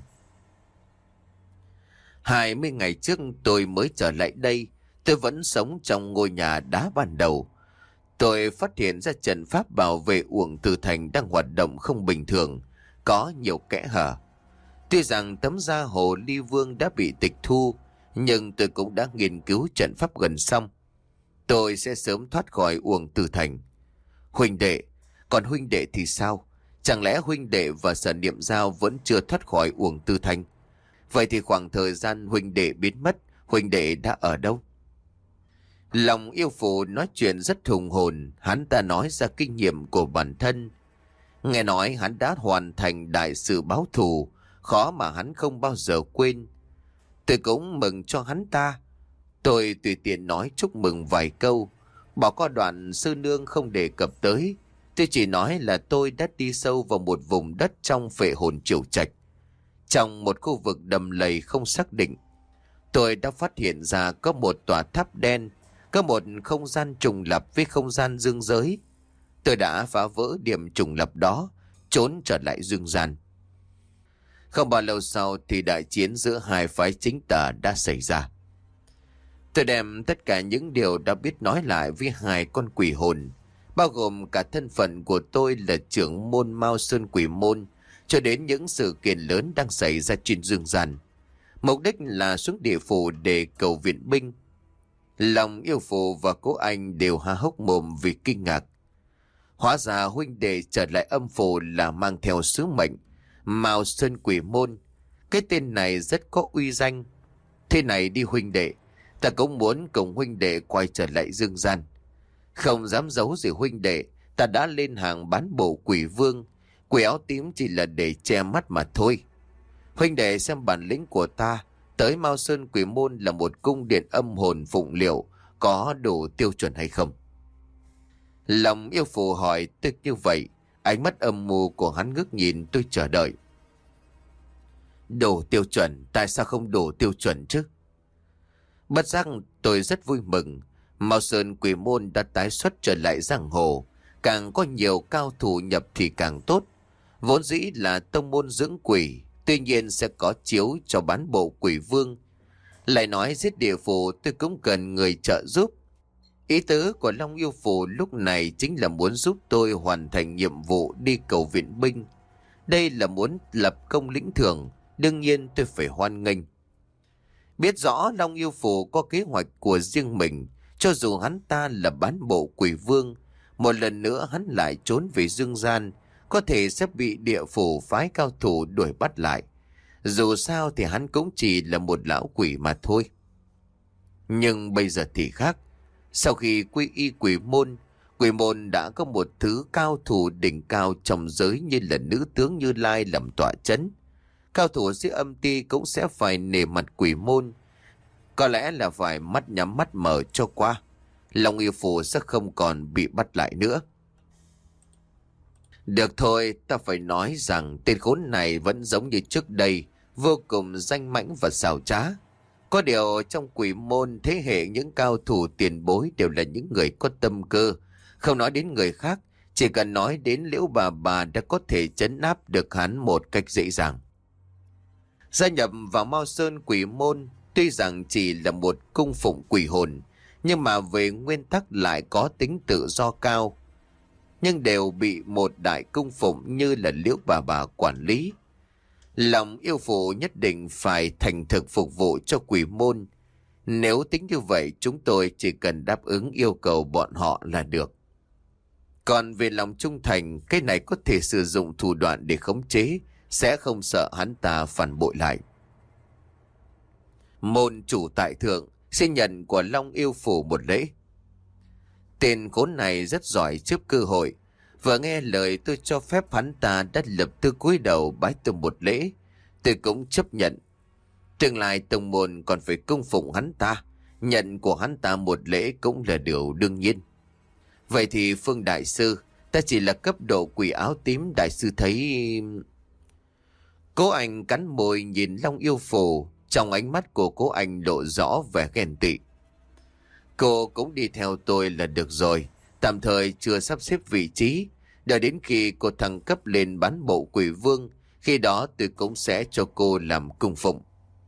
Hai mươi ngày trước tôi mới trở lại đây, tôi vẫn sống trong ngôi nhà đá ban đầu. Tôi phát hiện ra trận pháp bảo vệ Uổng Tử Thành đang hoạt động không bình thường, có nhiều kẽ hở. Tuy rằng tấm da Hồ Ly Vương đã bị tịch thu, nhưng tôi cũng đã nghiên cứu trận pháp gần xong. Tôi sẽ sớm thoát khỏi Uổng Tử Thành. Huynh đệ, còn huynh đệ thì sao? Chẳng lẽ huynh đệ và Sở Niệm Giao vẫn chưa thoát khỏi Uổng Tử Thành? Vậy thì khoảng thời gian huynh đệ biến mất, huynh đệ đã ở đâu? Lòng Yêu Phụ nói chuyện rất hùng hồn, hắn ta nói ra kinh nghiệm của bản thân. Nghe nói hắn đã hoàn thành đại sự báo thù, khó mà hắn không bao giờ quên. Tôi cũng mừng cho hắn ta. Tôi tùy tiện nói chúc mừng vài câu, bỏ qua đoạn sư nương không đề cập tới. Tôi chỉ nói là tôi đã đi sâu vào một vùng đất trong phệ hồn Triều Trạch, trong một khu vực đầm lầy không xác định. Tôi đã phát hiện ra có một tòa tháp đen, có một không gian trùng lập với không gian dương giới. Tôi đã phá vỡ điểm trùng lập đó, trốn trở lại dương gian. Không bao lâu sau thì đại chiến giữa hai phái chính tà đã xảy ra. Tôi đem tất cả những điều đã biết nói lại với hai con quỷ hồn. bao gồm cả thân phận của tôi là trưởng môn Mao Sơn Quỷ Môn, cho đến những sự kiện lớn đang xảy ra trên dương gian. Mục đích là xuống địa phủ để cầu viện binh. Lòng yêu phù và cố anh đều há hốc mồm vì kinh ngạc. Hóa ra huynh đệ trở lại âm phủ là mang theo sứ mệnh Mao Sơn Quỷ Môn. Cái tên này rất có uy danh. Thế này đi huynh đệ, ta cũng muốn cùng huynh đệ quay trở lại dương gian. Không dám giấu gì huynh đệ, ta đã lên hàng bán bộ quỷ vương. Quỷ áo tím chỉ là để che mắt mà thôi. Huynh đệ xem bản lĩnh của ta, tới Mao Sơn Quỷ Môn là một cung điện âm hồn phụng liệu, có đủ tiêu chuẩn hay không? Lòng yêu phù hỏi tôi như vậy, ánh mắt âm mưu của hắn ngước nhìn tôi chờ đợi. Đủ tiêu chuẩn, tại sao không đủ tiêu chuẩn chứ? Bất giác tôi rất vui mừng. Mao Sơn Quỷ Môn đã tái xuất trở lại giang hồ, càng có nhiều cao thủ nhập thì càng tốt. Vốn dĩ là tông môn dưỡng quỷ, tuy nhiên sẽ có chiếu cho bán bộ quỷ vương. Lại nói giết địa phủ tôi cũng cần người trợ giúp. Ý tứ của Long Yêu Phù lúc này chính là muốn giúp tôi hoàn thành nhiệm vụ đi cầu viện binh. Đây là muốn lập công lĩnh thưởng, đương nhiên tôi phải hoan nghênh. Biết rõ Long Yêu Phù có kế hoạch của riêng mình, cho dù hắn ta là bán bộ quỷ vương, một lần nữa hắn lại trốn về dương gian, có thể sẽ bị địa phủ phái cao thủ đuổi bắt lại. Dù sao thì hắn cũng chỉ là một lão quỷ mà thôi. Nhưng bây giờ thì khác. Sau khi quy y quỷ môn, quỷ môn đã có một thứ cao thủ đỉnh cao trong giới như là nữ tướng Như Lai làm tọa chấn. Cao thủ dưới âm ti cũng sẽ phải nể mặt quỷ môn. Có lẽ là phải mắt nhắm mắt mở cho qua. Long Yêu Phù sẽ không còn bị bắt lại nữa. Được thôi, ta phải nói rằng tên khốn này vẫn giống như trước đây, vô cùng danh mãnh và xảo trá. Có điều trong quỷ môn thế hệ những cao thủ tiền bối đều là những người có tâm cơ. Không nói đến người khác, chỉ cần nói đến Liễu Bà Bà đã có thể trấn áp được hắn một cách dễ dàng. Gia nhập vào Mao Sơn Quỷ Môn, tuy rằng chỉ là một cung phụng quỷ hồn, nhưng mà về nguyên tắc lại có tính tự do cao. Nhưng đều bị một đại cung phụng như là Liễu Bà Bà quản lý. Lòng yêu phụ nhất định phải thành thực phục vụ cho quỷ môn. Nếu tính như vậy, chúng tôi chỉ cần đáp ứng yêu cầu bọn họ là được. Còn về lòng trung thành, cái này có thể sử dụng thủ đoạn để khống chế, sẽ không sợ hắn ta phản bội lại. Môn chủ tại thượng, xin nhận của Long Yêu Phủ một lễ. Tên khốn này rất giỏi trước cơ hội. Vừa nghe lời tôi cho phép, hắn ta đã lập tức cúi đầu bái tôi một lễ. Tôi cũng chấp nhận. Tương lai tông môn còn phải cung phụng hắn ta, nhận của hắn ta một lễ cũng là điều đương nhiên. Vậy thì Phương Đại Sư, ta chỉ là cấp độ quỷ áo tím, Đại Sư thấy... Cố Anh cắn môi nhìn Long Yêu Phù, trong ánh mắt của cố Anh lộ rõ vẻ ghen tị. Cô cũng đi theo tôi là được rồi, tạm thời chưa sắp xếp vị trí, đợi đến khi cô thăng cấp lên bán bộ quỷ vương, khi đó tôi cũng sẽ cho cô làm cung phụng.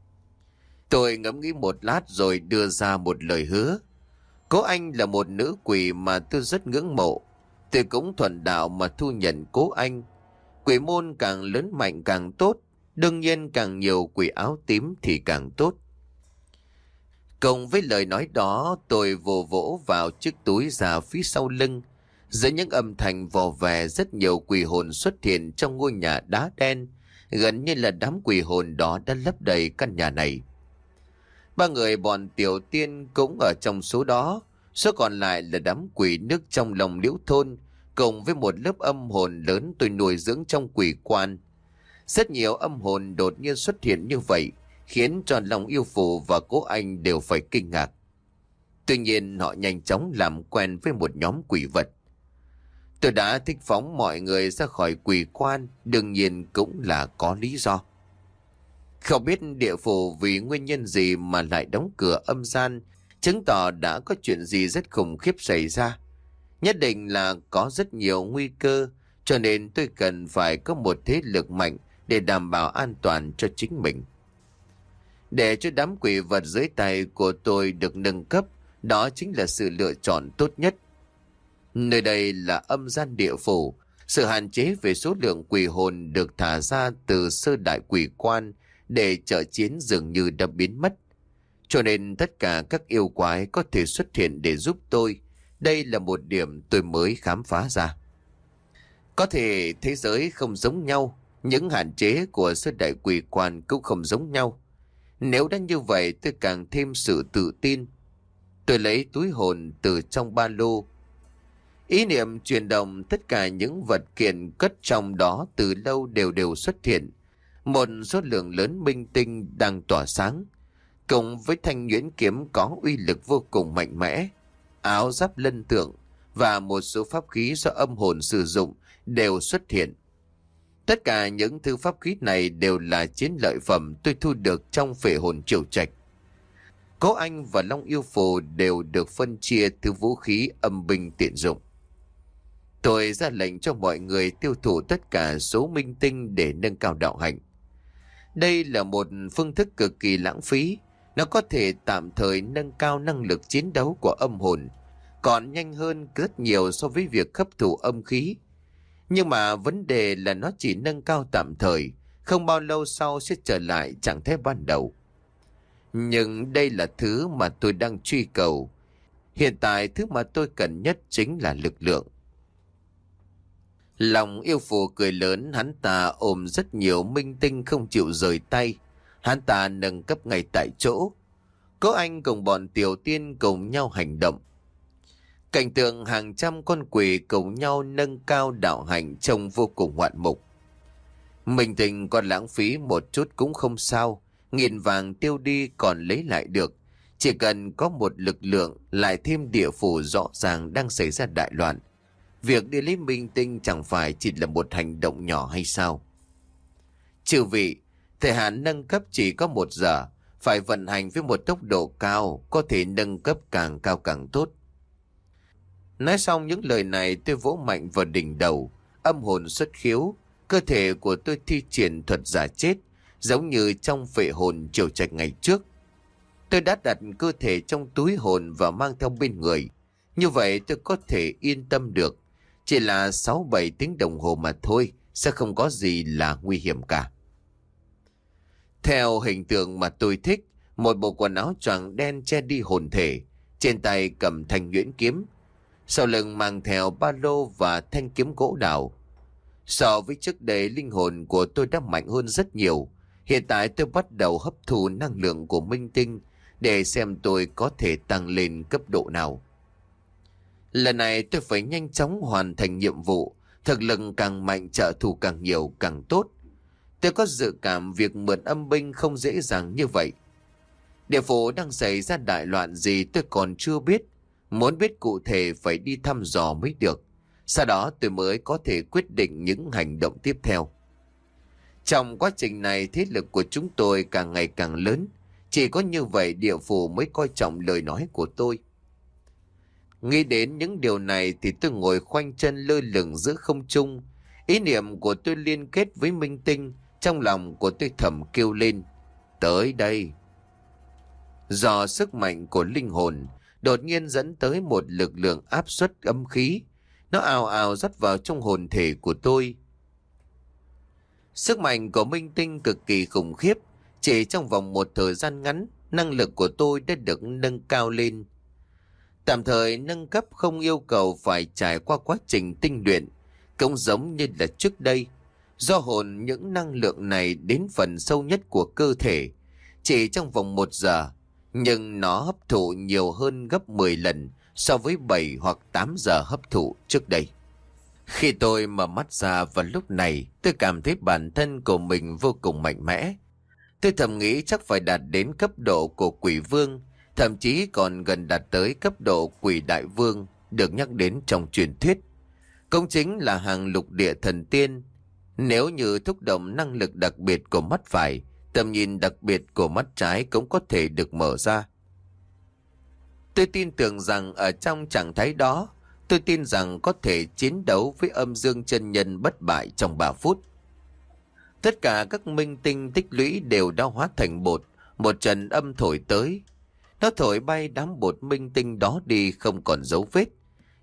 Tôi ngẫm nghĩ một lát rồi đưa ra một lời hứa. Cố Anh là một nữ quỷ mà tôi rất ngưỡng mộ, tôi cũng thuận đạo mà thu nhận Cố Anh. Quỷ môn càng lớn mạnh càng tốt, đương nhiên càng nhiều quỷ áo tím thì càng tốt. Cùng với lời nói đó, tôi vồ vỗ vào chiếc túi ra phía sau lưng. Giữa những âm thanh vò vè, rất nhiều quỷ hồn xuất hiện trong ngôi nhà đá đen. Gần như là đám quỷ hồn đó đã lấp đầy căn nhà này. Ba người bọn Tiểu Tiên cũng ở trong số đó. Số còn lại là đám quỷ nước trong lòng Liễu thôn, cùng với một lớp âm hồn lớn tôi nuôi dưỡng trong quỷ quan. Rất nhiều âm hồn đột nhiên xuất hiện như vậy, khiến cho Long Yêu Phù và Cố Anh đều phải kinh ngạc. Tuy nhiên họ nhanh chóng làm quen với một nhóm quỷ vật. Tôi đã thích phóng mọi người ra khỏi quỷ quan, đương nhiên cũng là có lý do. Không biết địa phủ vì nguyên nhân gì mà lại đóng cửa âm gian, chứng tỏ đã có chuyện gì rất khủng khiếp xảy ra. Nhất định là có rất nhiều nguy cơ, cho nên tôi cần phải có một thế lực mạnh để đảm bảo an toàn cho chính mình. Để cho đám quỷ vật dưới tay của tôi được nâng cấp, đó chính là sự lựa chọn tốt nhất. Nơi đây là âm gian địa phủ. Sự hạn chế về số lượng quỷ hồn được thả ra từ sơ đại quỷ quan để trợ chiến dường như đã biến mất. Cho nên tất cả các yêu quái có thể xuất hiện để giúp tôi. Đây là một điểm tôi mới khám phá ra. Có thể thế giới không giống nhau, những hạn chế của sơ đại quỷ quan cũng không giống nhau. Nếu đã như vậy tôi càng thêm sự tự tin. Tôi lấy túi hồn từ trong ba lô. Ý niệm chuyển động, tất cả những vật kiện cất trong đó từ lâu đều đều xuất hiện. Một số lượng lớn minh tinh đang tỏa sáng, cùng với thanh nhuyễn kiếm có uy lực vô cùng mạnh mẽ, áo giáp lân tượng và một số pháp khí do âm hồn sử dụng đều xuất hiện. Tất cả những thứ pháp khí này đều là chiến lợi phẩm tôi thu được trong phệ hồn triều trạch. Cố Anh và Long Yêu Phù đều được phân chia thứ vũ khí âm binh tiện dụng. Tôi ra lệnh cho mọi người tiêu thụ tất cả số minh tinh để nâng cao đạo hạnh. Đây là một phương thức cực kỳ lãng phí. Nó có thể tạm thời nâng cao năng lực chiến đấu của âm hồn, còn nhanh hơn rất nhiều so với việc hấp thụ âm khí. Nhưng mà vấn đề là nó chỉ nâng cao tạm thời, không bao lâu sau sẽ trở lại trạng thái ban đầu. Nhưng đây là thứ mà tôi đang truy cầu. Hiện tại thứ mà tôi cần nhất chính là lực lượng. Lòng Yêu Phù cười lớn, hắn ta ôm rất nhiều minh tinh không chịu rời tay. Hắn ta nâng cấp ngay tại chỗ. Cố Anh cùng bọn Tiểu Tiên cùng nhau hành động. Cảnh tượng hàng trăm con quỷ cùng nhau nâng cao đạo hạnh trông vô cùng ngoạn mục. Minh tinh còn lãng phí một chút cũng không sao. Nghìn vàng tiêu đi còn lấy lại được. Chỉ cần có một lực lượng, lại thêm địa phủ rõ ràng đang xảy ra đại loạn. Việc đi lấy minh tinh chẳng phải chỉ là một hành động nhỏ hay sao? Chư vị, thời hạn nâng cấp chỉ có một giờ, phải vận hành với một tốc độ cao, có thể nâng cấp càng cao càng tốt. Nói xong những lời này, tôi vỗ mạnh vào đỉnh đầu, âm hồn xuất khiếu, cơ thể của tôi thi triển thuật giả chết, giống như trong phệ hồn triều trạch ngày trước. Tôi đã đặt cơ thể trong túi hồn và mang theo bên người, như vậy tôi có thể yên tâm được. Chỉ là sáu bảy tiếng đồng hồ mà thôi, sẽ không có gì là nguy hiểm cả. Theo hình tượng mà tôi thích, một bộ quần áo choàng đen che đi hồn thể, trên tay cầm thanh nhuyễn kiếm, sau lưng mang theo ba lô và thanh kiếm gỗ đào. So với trước đây, linh hồn của tôi đã mạnh hơn rất nhiều. Hiện tại tôi bắt đầu hấp thụ năng lượng của minh tinh để xem tôi có thể tăng lên cấp độ nào. Lần này tôi phải nhanh chóng hoàn thành nhiệm vụ. Thực lực càng mạnh, trợ thủ càng nhiều càng tốt. Tôi có dự cảm việc mượn âm binh không dễ dàng như vậy. Địa phủ đang xảy ra đại loạn gì tôi còn chưa biết. Muốn biết cụ thể phải đi thăm dò mới được. Sau đó tôi mới có thể quyết định những hành động tiếp theo. Trong quá trình này, thế lực của chúng tôi càng ngày càng lớn. Chỉ có như vậy địa phủ mới coi trọng lời nói của tôi. Nghĩ đến những điều này thì tôi ngồi khoanh chân lơ lửng giữa không trung. Ý niệm của tôi liên kết với minh tinh. Trong lòng của tôi thầm kêu lên: tới đây. Do sức mạnh của linh hồn đột nhiên dẫn tới một lực lượng áp suất âm khí. Nó ào ào rót vào trong hồn thể của tôi. Sức mạnh của minh tinh cực kỳ khủng khiếp. Chỉ trong vòng một thời gian ngắn, năng lực của tôi đã được nâng cao lên. Tạm thời nâng cấp không yêu cầu phải trải qua quá trình tinh luyện, cũng giống như là trước đây. Do hồn những năng lượng này đến phần sâu nhất của cơ thể, chỉ trong vòng một giờ, nhưng nó hấp thụ nhiều hơn gấp mười lần so với bảy hoặc tám giờ hấp thụ trước đây. Khi tôi mở mắt ra vào lúc này, tôi cảm thấy bản thân của mình vô cùng mạnh mẽ. Tôi thầm nghĩ chắc phải đạt đến cấp độ của quỷ vương, thậm chí còn gần đạt tới cấp độ quỷ đại vương được nhắc đến trong truyền thuyết. Cũng chính là hàng lục địa thần tiên. Nếu như thúc động năng lực đặc biệt của mắt phải, tầm nhìn đặc biệt của mắt trái cũng có thể được mở ra. Tôi tin tưởng rằng ở trong trạng thái đó, tôi tin rằng có thể chiến đấu với âm dương chân nhân bất bại trong ba phút. Tất cả các minh tinh tích lũy đều đã hóa thành bột, một trận âm thổi tới. Nó thổi bay đám bột minh tinh đó đi không còn dấu vết.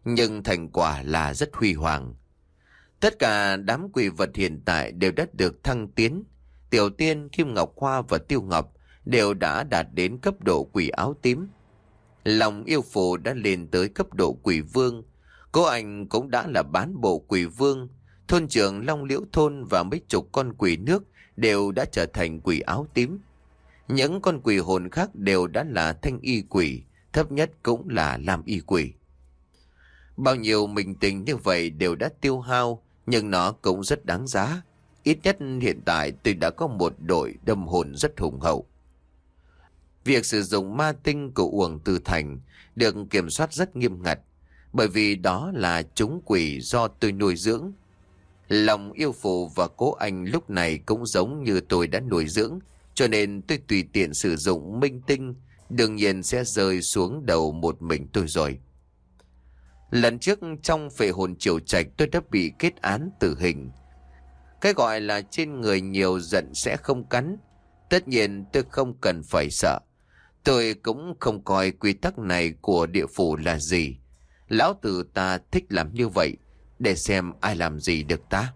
nhưng thành quả là rất huy hoàng. Tất cả đám quỷ vật hiện tại đều đã được thăng tiến. Tiểu Tiên, Kim Ngọc Hoa và Tiêu Ngọc đều đã đạt đến cấp độ quỷ áo tím. Lòng Yêu Phù đã lên tới cấp độ quỷ vương. Cô Anh cũng đã là bán bộ quỷ vương. Thôn trưởng Long Liễu Thôn và mấy chục con quỷ nước đều đã trở thành quỷ áo tím. Những con quỷ hồn khác đều đã là thanh y quỷ, thấp nhất cũng là lam y quỷ. Bao nhiêu mình tình như vậy đều đã tiêu hao, nhưng nó cũng rất đáng giá. Ít nhất hiện tại tôi đã có một đội đâm hồn rất hùng hậu. Việc sử dụng ma tinh của Uổng Từ Thành được kiểm soát rất nghiêm ngặt, bởi vì đó là chúng quỷ do tôi nuôi dưỡng. Lòng Yêu Phù và Cố Anh lúc này cũng giống như tôi đã nuôi dưỡng, cho nên tôi tùy tiện sử dụng minh tinh, đương nhiên sẽ rơi xuống đầu một mình tôi rồi. Lần trước trong phệ hồn triều trạch tôi đã bị kết án tử hình. Cái gọi là trên người nhiều giận sẽ không cắn. Tất nhiên tôi không cần phải sợ. Tôi cũng không coi quy tắc này của địa phủ là gì. Lão tử ta thích làm như vậy, để xem ai làm gì được ta.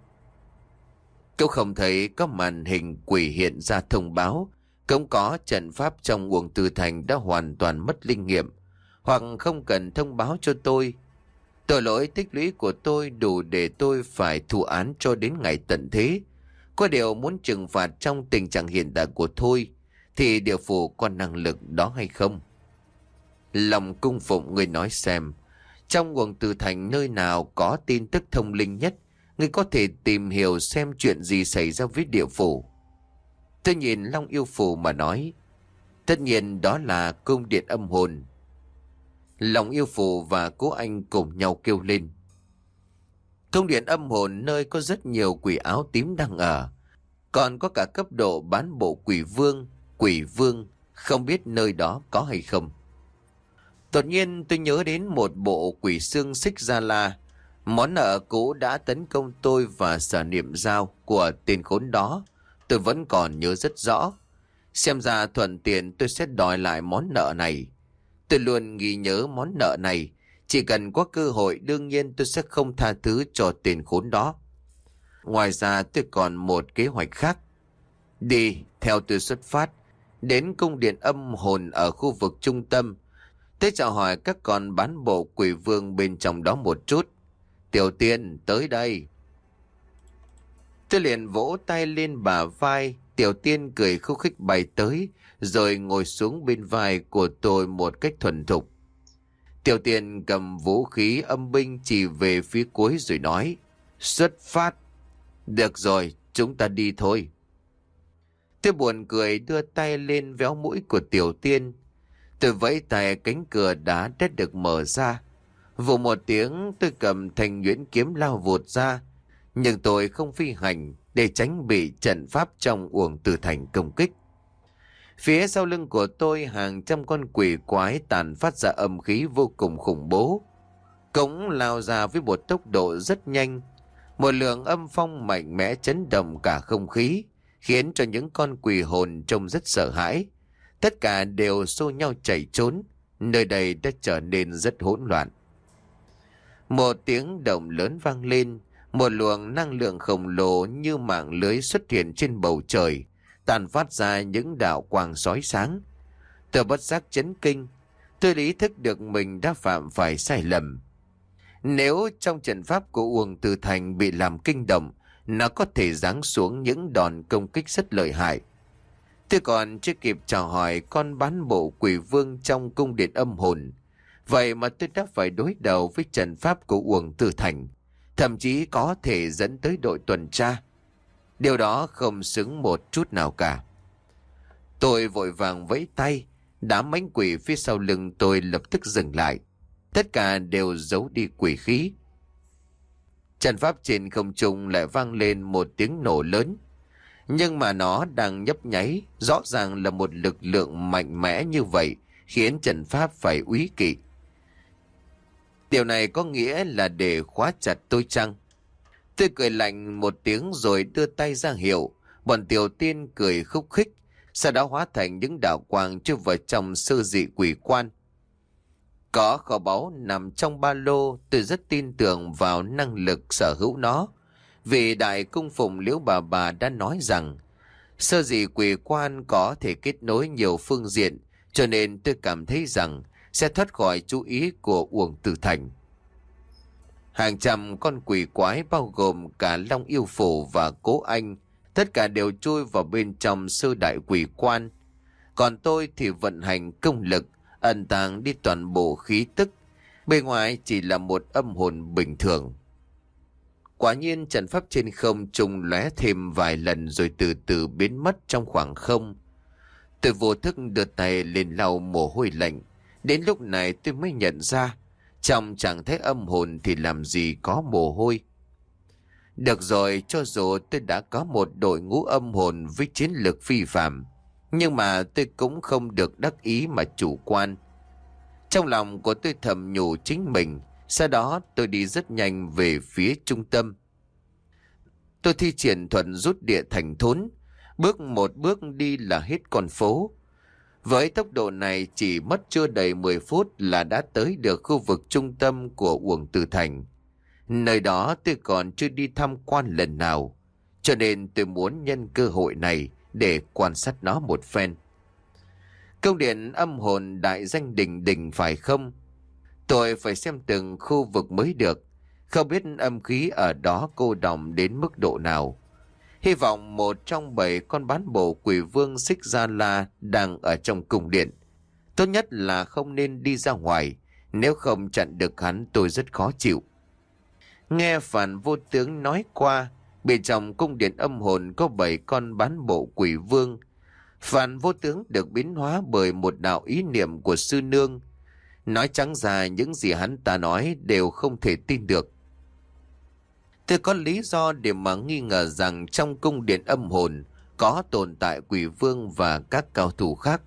Cậu không thấy có màn hình quỷ hiện ra thông báo cũng có trận pháp trong Uổng Từ Thành đã hoàn toàn mất linh nghiệm, hoặc không cần thông báo cho tôi. Tội lỗi tích lũy của tôi đủ để tôi phải thụ án cho đến ngày tận thế. Có điều muốn trừng phạt trong tình trạng hiện tại của tôi thì địa phủ có năng lực đó hay không? Lòng cung phụng người nói xem, trong Uổng Từ Thành nơi nào có tin tức thông linh nhất, người có thể tìm hiểu xem chuyện gì xảy ra với địa phủ. Tôi nhìn Long Yêu Phù mà nói, tất nhiên đó là cung điện âm hồn. Long Yêu Phù và Cố Anh cùng nhau kêu lên. Cung điện âm hồn nơi có rất nhiều quỷ áo tím đang ở, còn có cả cấp độ bán bộ quỷ vương, quỷ vương, không biết nơi đó có hay không. Đột nhiên tôi nhớ đến một bộ quỷ xương xích Gia La. Món nợ cũ đã tấn công tôi và Sở Niệm Giao của tên khốn đó, tôi vẫn còn nhớ rất rõ. Xem ra thuận tiện tôi sẽ đòi lại món nợ này. Tôi luôn ghi nhớ món nợ này. Chỉ cần có cơ hội đương nhiên tôi sẽ không tha thứ cho tên khốn đó. Ngoài ra tôi còn một kế hoạch khác. Đi, theo tôi xuất phát, đến cung điện âm hồn ở khu vực trung tâm. Tôi chào hỏi các con bán bộ quỷ vương bên trong đó một chút. Tiểu Tiên, tới đây. Tôi liền vỗ tay lên bả vai. Tiểu Tiên cười khúc khích bay tới, rồi ngồi xuống bên vai của tôi một cách thuần thục. Tiểu Tiên cầm vũ khí âm binh chỉ về phía cuối rồi nói, xuất phát. Được rồi, chúng ta đi thôi. Tôi buồn cười đưa tay lên véo mũi của Tiểu Tiên. Tôi vẫy tay, cánh cửa đá đã được mở ra. Vụ một tiếng tôi cầm thanh nhuyễn kiếm lao vụt ra. Nhưng tôi không phi hành để tránh bị trận pháp trong Uổng Từ Thành công kích. Phía sau lưng của tôi hàng trăm con quỷ quái tàn phát ra âm khí vô cùng khủng bố. Cũng lao ra với một tốc độ rất nhanh. Một lượng âm phong mạnh mẽ chấn động cả không khí, khiến cho những con quỷ hồn trông rất sợ hãi. Tất cả đều xô nhau chạy trốn. Nơi đây đã trở nên rất hỗn loạn. Một tiếng động lớn vang lên. Một luồng năng lượng khổng lồ như mạng lưới xuất hiện trên bầu trời, tàn phát ra những đạo quang sói sáng. Tôi bất giác chấn kinh. Tôi ý thức được mình đã phạm phải sai lầm. Nếu trong trận pháp của Uổng Từ Thành bị làm kinh động, nó có thể giáng xuống những đòn công kích rất lợi hại. Tôi còn chưa kịp chào hỏi con bán bộ quỷ vương trong cung điện âm hồn. Vậy mà tôi đã phải đối đầu với trận pháp của Uổng Từ Thành, thậm chí có thể dẫn tới đội tuần tra. Điều đó không xứng một chút nào cả. Tôi vội vàng vẫy tay, đám mãnh quỷ phía sau lưng tôi lập tức dừng lại. Tất cả đều giấu đi quỷ khí. Trận pháp trên không trung lại vang lên một tiếng nổ lớn. Nhưng mà nó đang nhấp nháy, rõ ràng là một lực lượng mạnh mẽ như vậy, khiến trận pháp phải úy kỵ. Điều này có nghĩa là để khóa chặt tôi chăng? Tôi cười lạnh một tiếng rồi đưa tay ra hiệu. Bọn Tiểu Tiên cười khúc khích, sau đó hóa thành những đạo quang chui vào trong sơ dị quỷ quan. Có kho báu nằm trong ba lô, tôi rất tin tưởng vào năng lực sở hữu nó. Vì đại cung phụng Liễu Bà Bà đã nói rằng sơ dị quỷ quan có thể kết nối nhiều phương diện, cho nên tôi cảm thấy rằng sẽ thoát khỏi chú ý của Uổng Tử Thành. Hàng trăm con quỷ quái bao gồm cả Long Yêu Phủ và Cố Anh, tất cả đều chui vào bên trong sơ đại quỷ quan. Còn tôi thì vận hành công lực, ẩn tàng đi toàn bộ khí tức, bên ngoài chỉ là một âm hồn bình thường. Quả nhiên trận pháp trên không trung lóe thêm vài lần rồi từ từ biến mất trong khoảng không. Tôi vô thức đưa tay lên lau mồ hôi lạnh. Đến lúc này tôi mới nhận ra, trong trạng thái âm hồn thì làm gì có mồ hôi. Được rồi, cho dù tôi đã có một đội ngũ âm hồn với chiến lược phi phàm, nhưng mà tôi cũng không được đắc ý mà chủ quan. Trong lòng của tôi thầm nhủ chính mình, sau đó tôi đi rất nhanh về phía trung tâm. Tôi thi triển thuật rút địa thành thốn, bước một bước đi là hết con phố. Với tốc độ này chỉ mất chưa đầy mười phút là đã tới được khu vực trung tâm của Uổng Tử Thành. Nơi đó tôi còn chưa đi tham quan lần nào, cho nên tôi muốn nhân cơ hội này để quan sát nó một phen. Cung điện âm hồn đại danh đỉnh đỉnh phải không? Tôi phải xem từng khu vực mới được. Không biết âm khí ở đó cô đọng đến mức độ nào. Hy vọng một trong bảy con bán bộ quỷ vương Xích Gia La đang ở trong cung điện. Tốt nhất là không nên đi ra ngoài, nếu không chặn được hắn tôi rất khó chịu. Nghe Phản Vô Tướng nói qua, bên trong cung điện âm hồn có bảy con bán bộ quỷ vương. Phản Vô Tướng được biến hóa bởi một đạo ý niệm của sư nương. Nói trắng ra những gì hắn ta nói đều không thể tin được. Tôi có lý do để mà nghi ngờ rằng trong cung điện âm hồn có tồn tại quỷ vương và các cao thủ khác.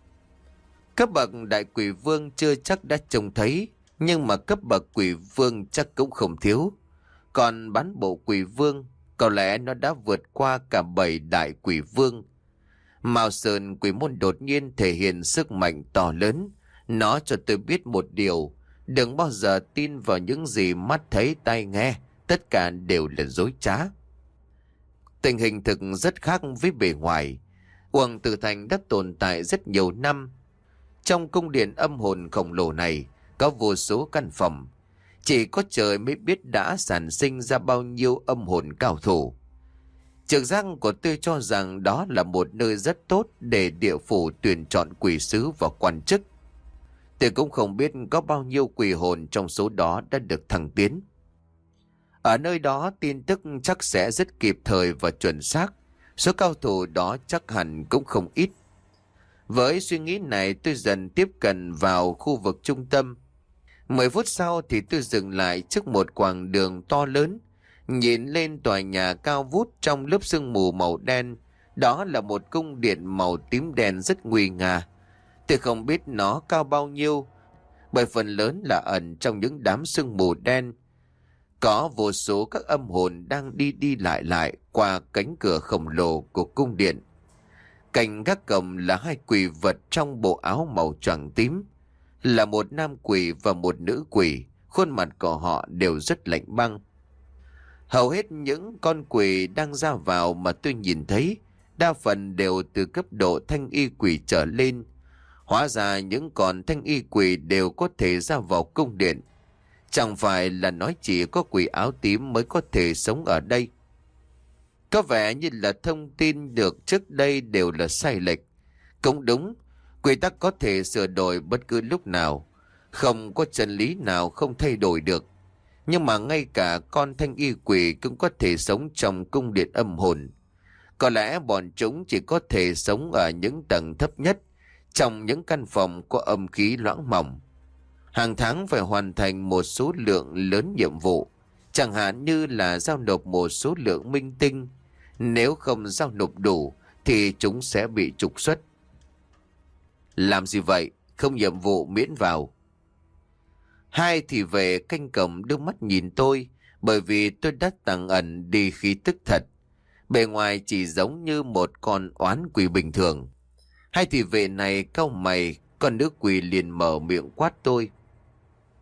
Cấp bậc đại quỷ vương chưa chắc đã trông thấy, nhưng mà cấp bậc quỷ vương chắc cũng không thiếu. Còn bán bộ quỷ vương, có lẽ nó đã vượt qua cả bảy đại quỷ vương. Mao Sơn Quỷ Môn đột nhiên thể hiện sức mạnh to lớn. Nó cho tôi biết một điều, đừng bao giờ tin vào những gì mắt thấy tai nghe, tất cả đều là dối trá. Tình hình thực rất khác với bề ngoài. Uổng Tử Thành đã tồn tại rất nhiều năm. Trong cung điện âm hồn khổng lồ này có vô số căn phòng. Chỉ có trời mới biết đã sản sinh ra bao nhiêu âm hồn cao thủ. Trực giác của tôi cho rằng đó là một nơi rất tốt để địa phủ tuyển chọn quỷ sứ và quan chức. Tôi cũng không biết có bao nhiêu quỷ hồn trong số đó đã được thăng tiến. Ở nơi đó tin tức chắc sẽ rất kịp thời và chuẩn xác. Số cao thủ đó chắc hẳn cũng không ít. Với suy nghĩ này tôi dần tiếp cận vào khu vực trung tâm. Mười phút sau thì tôi dừng lại trước một quảng đường to lớn. Nhìn lên tòa nhà cao vút trong lớp sương mù màu đen. Đó là một cung điện màu tím đen rất nguy nga. Tôi không biết nó cao bao nhiêu, bởi phần lớn là ẩn trong những đám sương mù đen. Có vô số các âm hồn đang đi đi lại lại qua cánh cửa khổng lồ của cung điện. Cạnh gác cổng là hai quỷ vật trong bộ áo màu choàng tím. Là một nam quỷ và một nữ quỷ, khuôn mặt của họ đều rất lạnh băng. Hầu hết những con quỷ đang ra vào mà tôi nhìn thấy, đa phần đều từ cấp độ thanh y quỷ trở lên. Hóa ra những con thanh y quỷ đều có thể ra vào cung điện. Chẳng phải là nói chỉ có quỷ áo tím mới có thể sống ở đây. Có vẻ như là thông tin được trước đây đều là sai lệch. Cũng đúng, quy tắc có thể sửa đổi bất cứ lúc nào. Không có chân lý nào không thay đổi được. Nhưng mà ngay cả con thanh y quỷ cũng có thể sống trong cung điện âm hồn. Có lẽ bọn chúng chỉ có thể sống ở những tầng thấp nhất, trong những căn phòng có âm khí loãng mỏng. Hàng tháng phải hoàn thành một số lượng lớn nhiệm vụ, chẳng hạn như là giao nộp một số lượng minh tinh. Nếu không giao nộp đủ thì chúng sẽ bị trục xuất. Làm gì vậy? Không nhiệm vụ miễn vào. Hai thì về canh cổng đưa mắt nhìn tôi, bởi vì tôi đã tàng ẩn đi khí tức thật. Bề ngoài chỉ giống như một con oán quỷ bình thường. Hai thì vệ này cau mày, con nữ quỷ liền mở miệng quát tôi.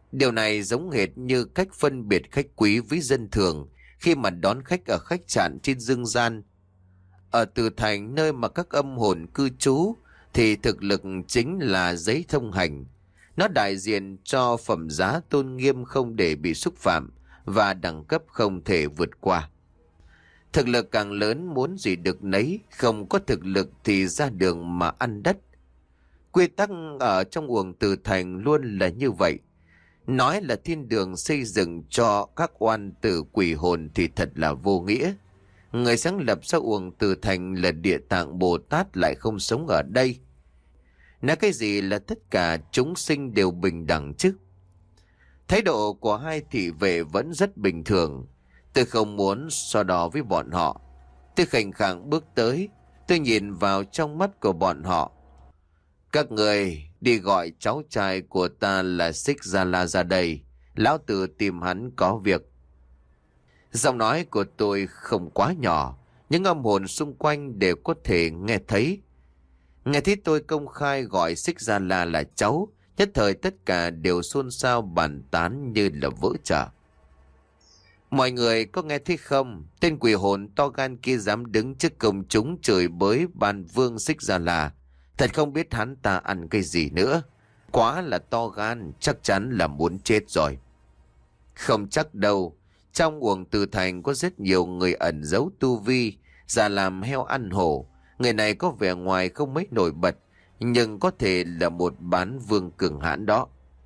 Điều này giống hệt như cách phân biệt khách quý với dân thường khi mà đón khách ở khách sạn trên dương gian. Ở Từ Thành, nơi mà các âm hồn cư trú, thì thực lực chính là giấy thông hành. Nó đại diện cho phẩm giá tôn nghiêm không để bị xúc phạm và đẳng cấp không thể vượt qua. Thực lực càng lớn muốn gì được nấy, không có thực lực thì ra đường mà ăn đất. Quy tắc ở trong uổng Từ Thành luôn là như vậy. Nói là thiên đường xây dựng cho các oan tử quỷ hồn thì thật là vô nghĩa. Người sáng lập ra uổng Từ Thành là Địa Tạng Bồ Tát lại không sống ở đây. Nói cái gì là tất cả chúng sinh đều bình đẳng chứ? Thái độ của hai thị vệ vẫn rất bình thường. Tôi không muốn so đo với bọn họ. Tôi khệnh khạng bước tới. Tôi nhìn vào trong mắt của bọn họ. Các người đi gọi cháu trai của ta là Xích Gia La ra đây. Lão tử tìm hắn có việc. Giọng nói của tôi không quá nhỏ. Những âm hồn xung quanh đều có thể nghe thấy. Nghe thấy tôi công khai gọi Xích Gia La là cháu. Nhất thời tất cả đều xôn xao bàn tán như là vỡ chợ. Mọi người có nghe thấy không? Tên quỷ hồn to gan kia dám đứng trước công chúng chửi bới Ban Vương Xích Gia La. Thật không biết hắn ta ăn cái gì nữa. Quá là to gan, chắc chắn là muốn chết rồi. Không chắc đâu. Trong uổng Từ Thành có rất nhiều người ẩn giấu tu vi, già làm heo ăn hổ. Người này có vẻ ngoài không mấy nổi bật, nhưng có thể là một bán vương cường hãn đó.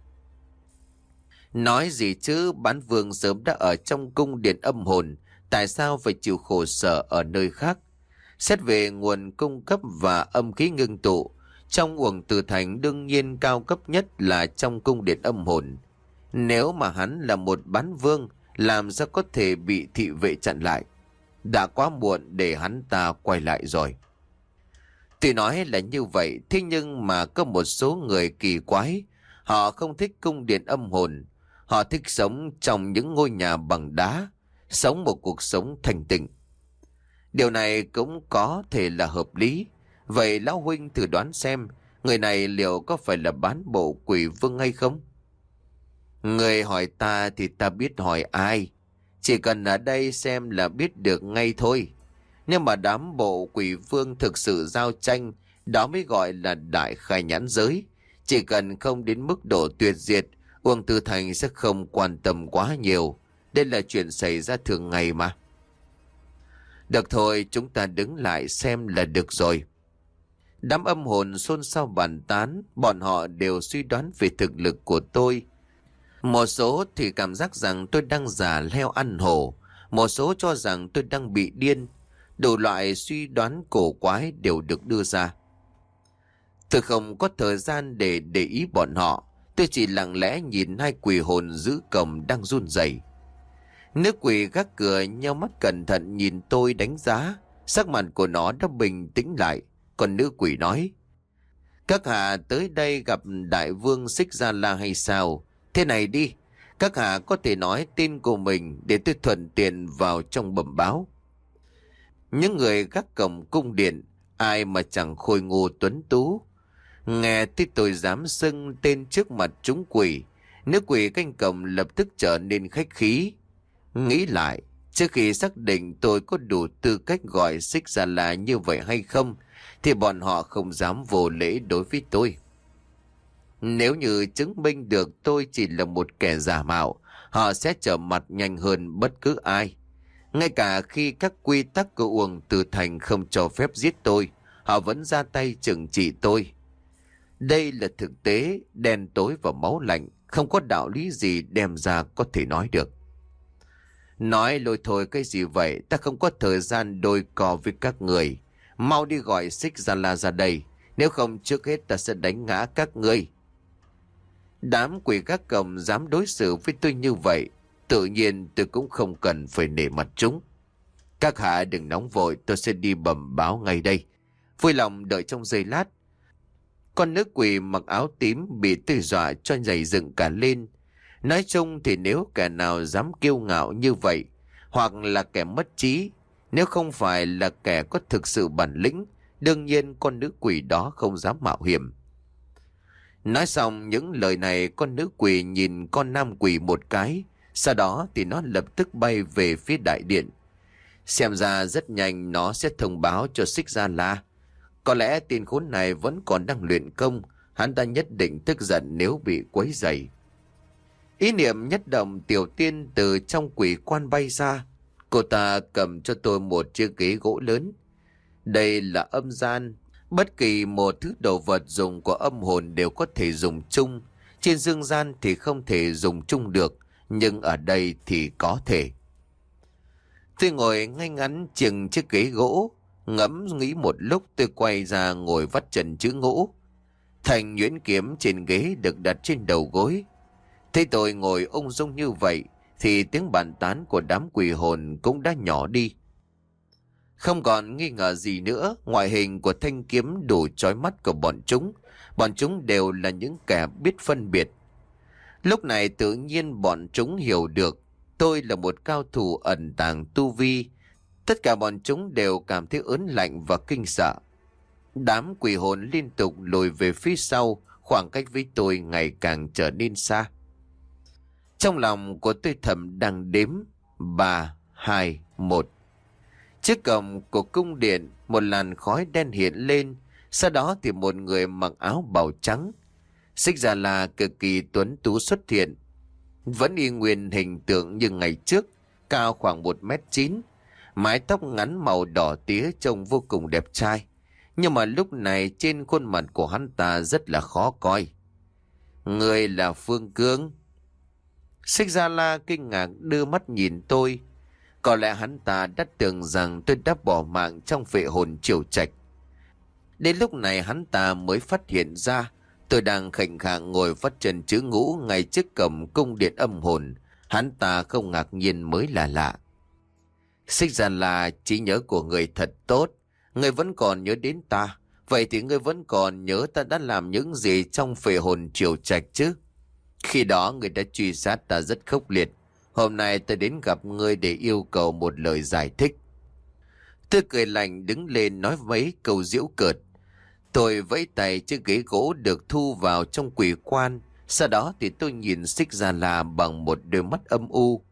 Nói gì chứ, bán vương sớm đã ở trong cung điện âm hồn, tại sao phải chịu khổ sở ở nơi khác? Xét về nguồn cung cấp và âm khí ngưng tụ, trong uổng Từ Thành đương nhiên cao cấp nhất là trong cung điện âm hồn. Nếu mà hắn là một bán vương, làm sao có thể bị thị vệ chặn lại? Đã quá muộn để hắn ta quay lại rồi. Tuy nói là như vậy, thế nhưng mà có một số người kỳ quái. Họ không thích cung điện âm hồn. Họ thích sống trong những ngôi nhà bằng đá, sống một cuộc sống thanh tịnh. Điều này cũng có thể là hợp lý. Vậy lão huynh thử đoán xem, người này liệu có phải là bán bộ quỷ vương hay không? Người hỏi ta thì ta biết hỏi ai. Chỉ cần ở đây xem là biết được ngay thôi. Nếu mà đám bộ quỷ vương thực sự giao tranh, đó mới gọi là đại khai nhãn giới. Chỉ cần không đến mức độ tuyệt diệt, uổng Từ Thành sẽ không quan tâm quá nhiều. Đây là chuyện xảy ra thường ngày mà. Được thôi, chúng ta đứng lại xem là được rồi. Đám âm hồn xôn xao bàn tán, bọn họ đều suy đoán về thực lực của tôi. Một số thì cảm giác rằng tôi đang giả heo ăn hổ, một số cho rằng tôi đang bị điên. Đủ loại suy đoán cổ quái đều được đưa ra. Tôi không có thời gian để để ý bọn họ. Tôi chỉ lặng lẽ nhìn hai quỷ hồn giữ cổng đang run rẩy. Nữ quỷ gác cửa nheo mắt cẩn thận nhìn tôi đánh giá. Sắc mặt của nó đã bình tĩnh lại. Còn nữ quỷ nói: các hạ tới đây gặp đại vương Xích Gia La hay sao? Thế này đi, các hạ có thể nói tên của mình để tôi thuận tiện vào trong bẩm báo. Những người gác cổng cung điện, ai mà chẳng khôi ngô tuấn tú. Nghe thấy tôi dám xưng tên trước mặt chúng quỷ, nữ quỷ canh cổng lập tức trở nên khách khí. Nghĩ lại, trước khi xác định tôi có đủ tư cách gọi Xích Gia La như vậy hay không, thì bọn họ không dám vô lễ đối với tôi. Nếu như chứng minh được tôi chỉ là một kẻ giả mạo, họ sẽ trở mặt nhanh hơn bất cứ ai. Ngay cả khi các quy tắc của uổng Từ Thành không cho phép giết tôi, họ vẫn ra tay trừng trị tôi. Đây là thực tế, đen tối và máu lạnh, không có đạo lý gì đem ra có thể nói được. Nói lôi thôi cái gì vậy, ta không có thời gian đôi co với các người. Mau đi gọi Xích Gia La ra đây, nếu không trước hết ta sẽ đánh ngã các ngươi. Đám quỷ gác cổng dám đối xử với tôi như vậy, tự nhiên tôi cũng không cần phải nể mặt chúng. Các hạ đừng nóng vội, tôi sẽ đi bẩm báo ngay đây. Vui lòng đợi trong giây lát. Con nữ quỷ mặc áo tím bị tôi dọa cho nhảy dựng cả lên. Nói chung thì nếu kẻ nào dám kiêu ngạo như vậy, hoặc là kẻ mất trí, nếu không phải là kẻ có thực sự bản lĩnh, đương nhiên con nữ quỷ đó không dám mạo hiểm. Nói xong những lời này, con nữ quỷ nhìn con nam quỷ một cái, sau đó thì nó lập tức bay về phía đại điện. Xem ra rất nhanh nó sẽ thông báo cho Xích Gia La. Có lẽ tên khốn này vẫn còn đang luyện công, hắn ta nhất định tức giận nếu bị quấy rầy. Ý niệm nhất động, Tiểu Tiên từ trong quỷ quan bay ra. Cô ta cầm cho tôi một chiếc ghế gỗ lớn. Đây là âm gian. Bất kỳ một thứ đồ vật dùng của âm hồn đều có thể dùng chung. Trên dương gian thì không thể dùng chung được, nhưng ở đây thì có thể. Tôi ngồi ngay ngắn chừng chiếc ghế gỗ, ngẫm nghĩ một lúc, tôi quay ra ngồi vắt chân chữ ngũ. Thành nhuyễn kiếm trên ghế được đặt trên đầu gối. Thấy tôi ngồi ung dung như vậy thì tiếng bàn tán của đám quỷ hồn cũng đã nhỏ đi. Không còn nghi ngờ gì nữa, ngoại hình của thanh kiếm đủ chói mắt của bọn chúng. Bọn chúng đều là những kẻ biết phân biệt. Lúc này tự nhiên bọn chúng hiểu được tôi là một cao thủ ẩn tàng tu vi. Tất cả bọn chúng đều cảm thấy ớn lạnh và kinh sợ. Đám quỷ hồn liên tục lùi về phía sau, khoảng cách với tôi ngày càng trở nên xa. Trong lòng của tôi thầm đang đếm ba, hai, một. Trước cổng của cung điện, một làn khói đen hiện lên. Sau đó thì một người mặc áo bào trắng, Xích Gia La cực kỳ tuấn tú xuất hiện. Vẫn y nguyên hình tượng như ngày trước, cao khoảng một mét chín, mái tóc ngắn màu đỏ tía trông vô cùng đẹp trai. Nhưng mà lúc này trên khuôn mặt của hắn ta rất là khó coi. Người là Phương Cương. Xích Gia La kinh ngạc đưa mắt nhìn tôi. Có lẽ hắn ta đã tưởng rằng tôi đã bỏ mạng trong vệ hồn triều trạch. Đến lúc này hắn ta mới phát hiện ra tôi đang khệnh khạng ngồi vắt chân chữ ngũ ngay trước cổng cung điện âm hồn. Hắn ta không ngạc nhiên mới là lạ. Xích Gia La, trí nhớ của người thật tốt. Người vẫn còn nhớ đến ta. Vậy thì người vẫn còn nhớ ta đã làm những gì trong vệ hồn triều trạch chứ? Khi đó người đã truy sát ta rất khốc liệt. Hôm nay ta đến gặp ngươi để yêu cầu một lời giải thích. Tôi cười lạnh đứng lên nói mấy câu giễu cợt. Tôi vẫy tay chiếc ghế gỗ được thu vào trong quỷ quan. Sau đó thì tôi nhìn Xích Gia La bằng một đôi mắt âm u.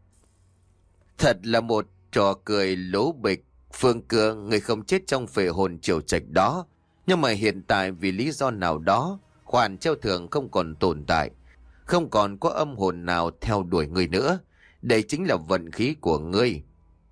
Thật là một trò cười lố bịch. Phương Cương, người không chết trong phệ hồn triều trạch đó. Nhưng mà hiện tại vì lý do nào đó, khoản treo thưởng không còn tồn tại. Không còn có âm hồn nào theo đuổi người nữa. Đây chính là vận khí của ngươi.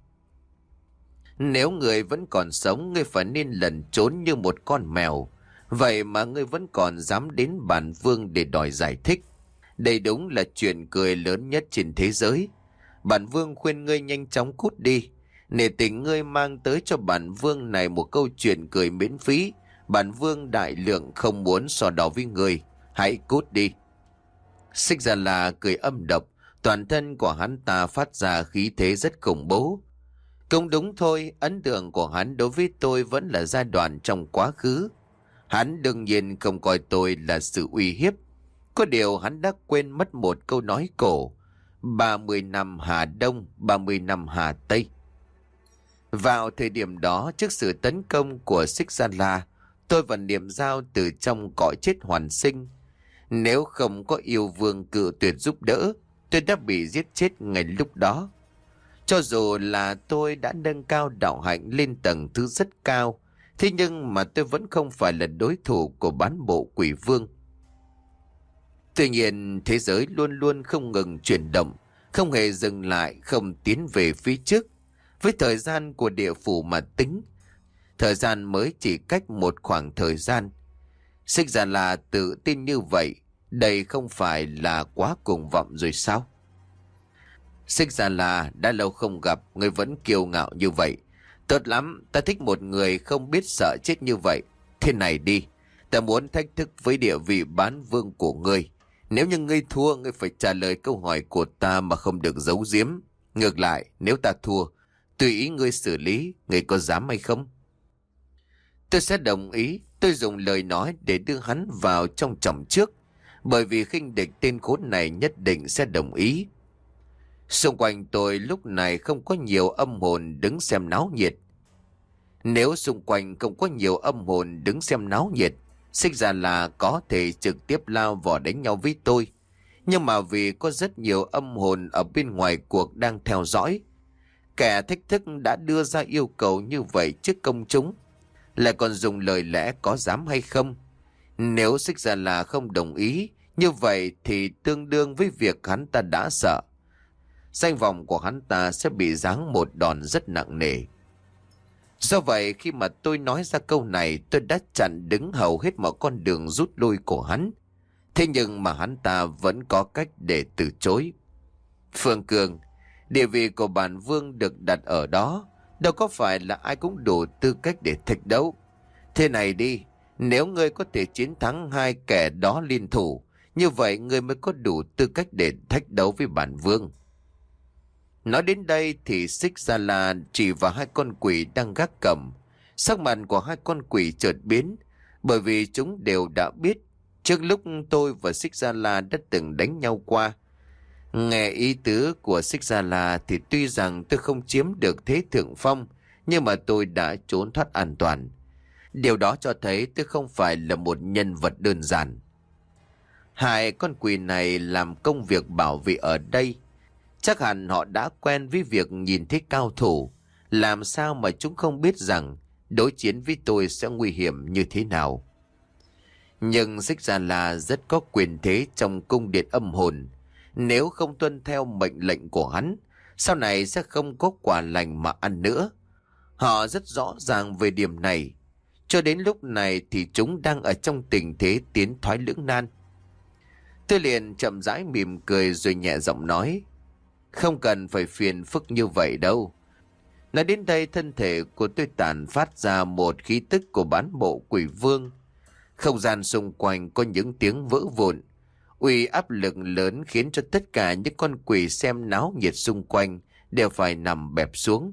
Nếu ngươi vẫn còn sống, ngươi phải nên lẩn trốn như một con mèo. Vậy mà ngươi vẫn còn dám đến bản vương để đòi giải thích. Đây đúng là chuyện cười lớn nhất trên thế giới. Bản vương khuyên ngươi nhanh chóng cút đi. Nể tình ngươi mang tới cho bản vương này một câu chuyện cười miễn phí. Bản vương đại lượng không muốn so đo với ngươi. Hãy cút đi. Xích Gia La cười âm độc. Toàn thân của hắn ta phát ra khí thế rất khủng bố. Cũng đúng thôi, ấn tượng của hắn đối với tôi vẫn là giai đoạn trong quá khứ. Hắn đương nhiên không coi tôi là sự uy hiếp. Có điều hắn đã quên mất một câu nói cổ. ba mươi năm Hà Đông, ba mươi năm Hà Tây. Vào thời điểm đó, trước sự tấn công của Xích Gia La, tôi và Niệm Giao từ trong cõi chết hoàn sinh. Nếu không có yêu vương cự tuyệt giúp đỡ, tôi đã bị giết chết ngay lúc đó. Cho dù là tôi đã nâng cao đạo hạnh lên tầng thứ rất cao, thế nhưng mà tôi vẫn không phải là đối thủ của bán bộ quỷ vương. Tuy nhiên, thế giới luôn luôn không ngừng chuyển động, không hề dừng lại, không tiến về phía trước. Với thời gian của địa phủ mà tính, thời gian mới chỉ cách một khoảng thời gian. Xích Gia La tự tin như vậy, đây không phải là quá cuồng vọng rồi sao? Xích Gia La, đã lâu không gặp, ngươi vẫn kiêu ngạo như vậy. Tốt lắm, ta thích một người không biết sợ chết như vậy. Thế này đi, ta muốn thách thức với địa vị bán vương của ngươi. Nếu như ngươi thua, ngươi phải trả lời câu hỏi của ta mà không được giấu giếm. Ngược lại, nếu ta thua, tùy ý ngươi xử lý, ngươi có dám hay không? Tôi sẽ đồng ý. Tôi dùng lời nói để đưa hắn vào trong chồng trước, bởi vì khinh địch tên khốn này nhất định sẽ đồng ý. Xung quanh tôi lúc này không có nhiều âm hồn đứng xem náo nhiệt. Nếu xung quanh không có nhiều âm hồn đứng xem náo nhiệt, Xích Già là có thể trực tiếp lao vào đánh nhau với tôi. Nhưng mà vì có rất nhiều âm hồn ở bên ngoài cuộc đang theo dõi, kẻ thách thức đã đưa ra yêu cầu như vậy trước công chúng, lại còn dùng lời lẽ có dám hay không. Nếu Xích Già là không đồng ý, như vậy thì tương đương với việc hắn ta đã sợ. Danh vọng của hắn ta sẽ bị giáng một đòn rất nặng nề. Do vậy khi mà tôi nói ra câu này, tôi đã chặn đứng hầu hết mọi con đường rút lui của hắn. Thế nhưng mà hắn ta vẫn có cách để từ chối. Phương Cương, địa vị của bản vương được đặt ở đó, đâu có phải là ai cũng đủ tư cách để thách đấu. Thế này đi, nếu ngươi có thể chiến thắng hai kẻ đó liên thủ, như vậy ngươi mới có đủ tư cách để thách đấu với bản vương. Nói đến đây thì Xích Gia La chỉ vào hai con quỷ đang gác cầm. Sắc mặt của hai con quỷ chợt biến, bởi vì chúng đều đã biết trước lúc tôi và Xích Gia La đã từng đánh nhau qua. Nghe ý tứ của Xích Gia La thì tuy rằng tôi không chiếm được thế thượng phong, nhưng mà tôi đã trốn thoát an toàn. Điều đó cho thấy tôi không phải là một nhân vật đơn giản. Hai con quỷ này làm công việc bảo vệ ở đây. Chắc hẳn họ đã quen với việc nhìn thấy cao thủ. Làm sao mà chúng không biết rằng đối chiến với tôi sẽ nguy hiểm như thế nào. Nhưng Xích Gia La rất có quyền thế trong cung điện âm hồn. Nếu không tuân theo mệnh lệnh của hắn, sau này sẽ không có quả lành mà ăn nữa. Họ rất rõ ràng về điểm này. Cho đến lúc này thì chúng đang ở trong tình thế tiến thoái lưỡng nan. Tôi liền chậm rãi mỉm cười rồi nhẹ giọng nói: không cần phải phiền phức như vậy đâu. Nói đến đây, thân thể của tôi tản phát ra một khí tức của bán bộ quỷ vương. Không gian xung quanh có những tiếng vỡ vụn. Uy áp lực lớn khiến cho tất cả những con quỷ xem náo nhiệt xung quanh đều phải nằm bẹp xuống.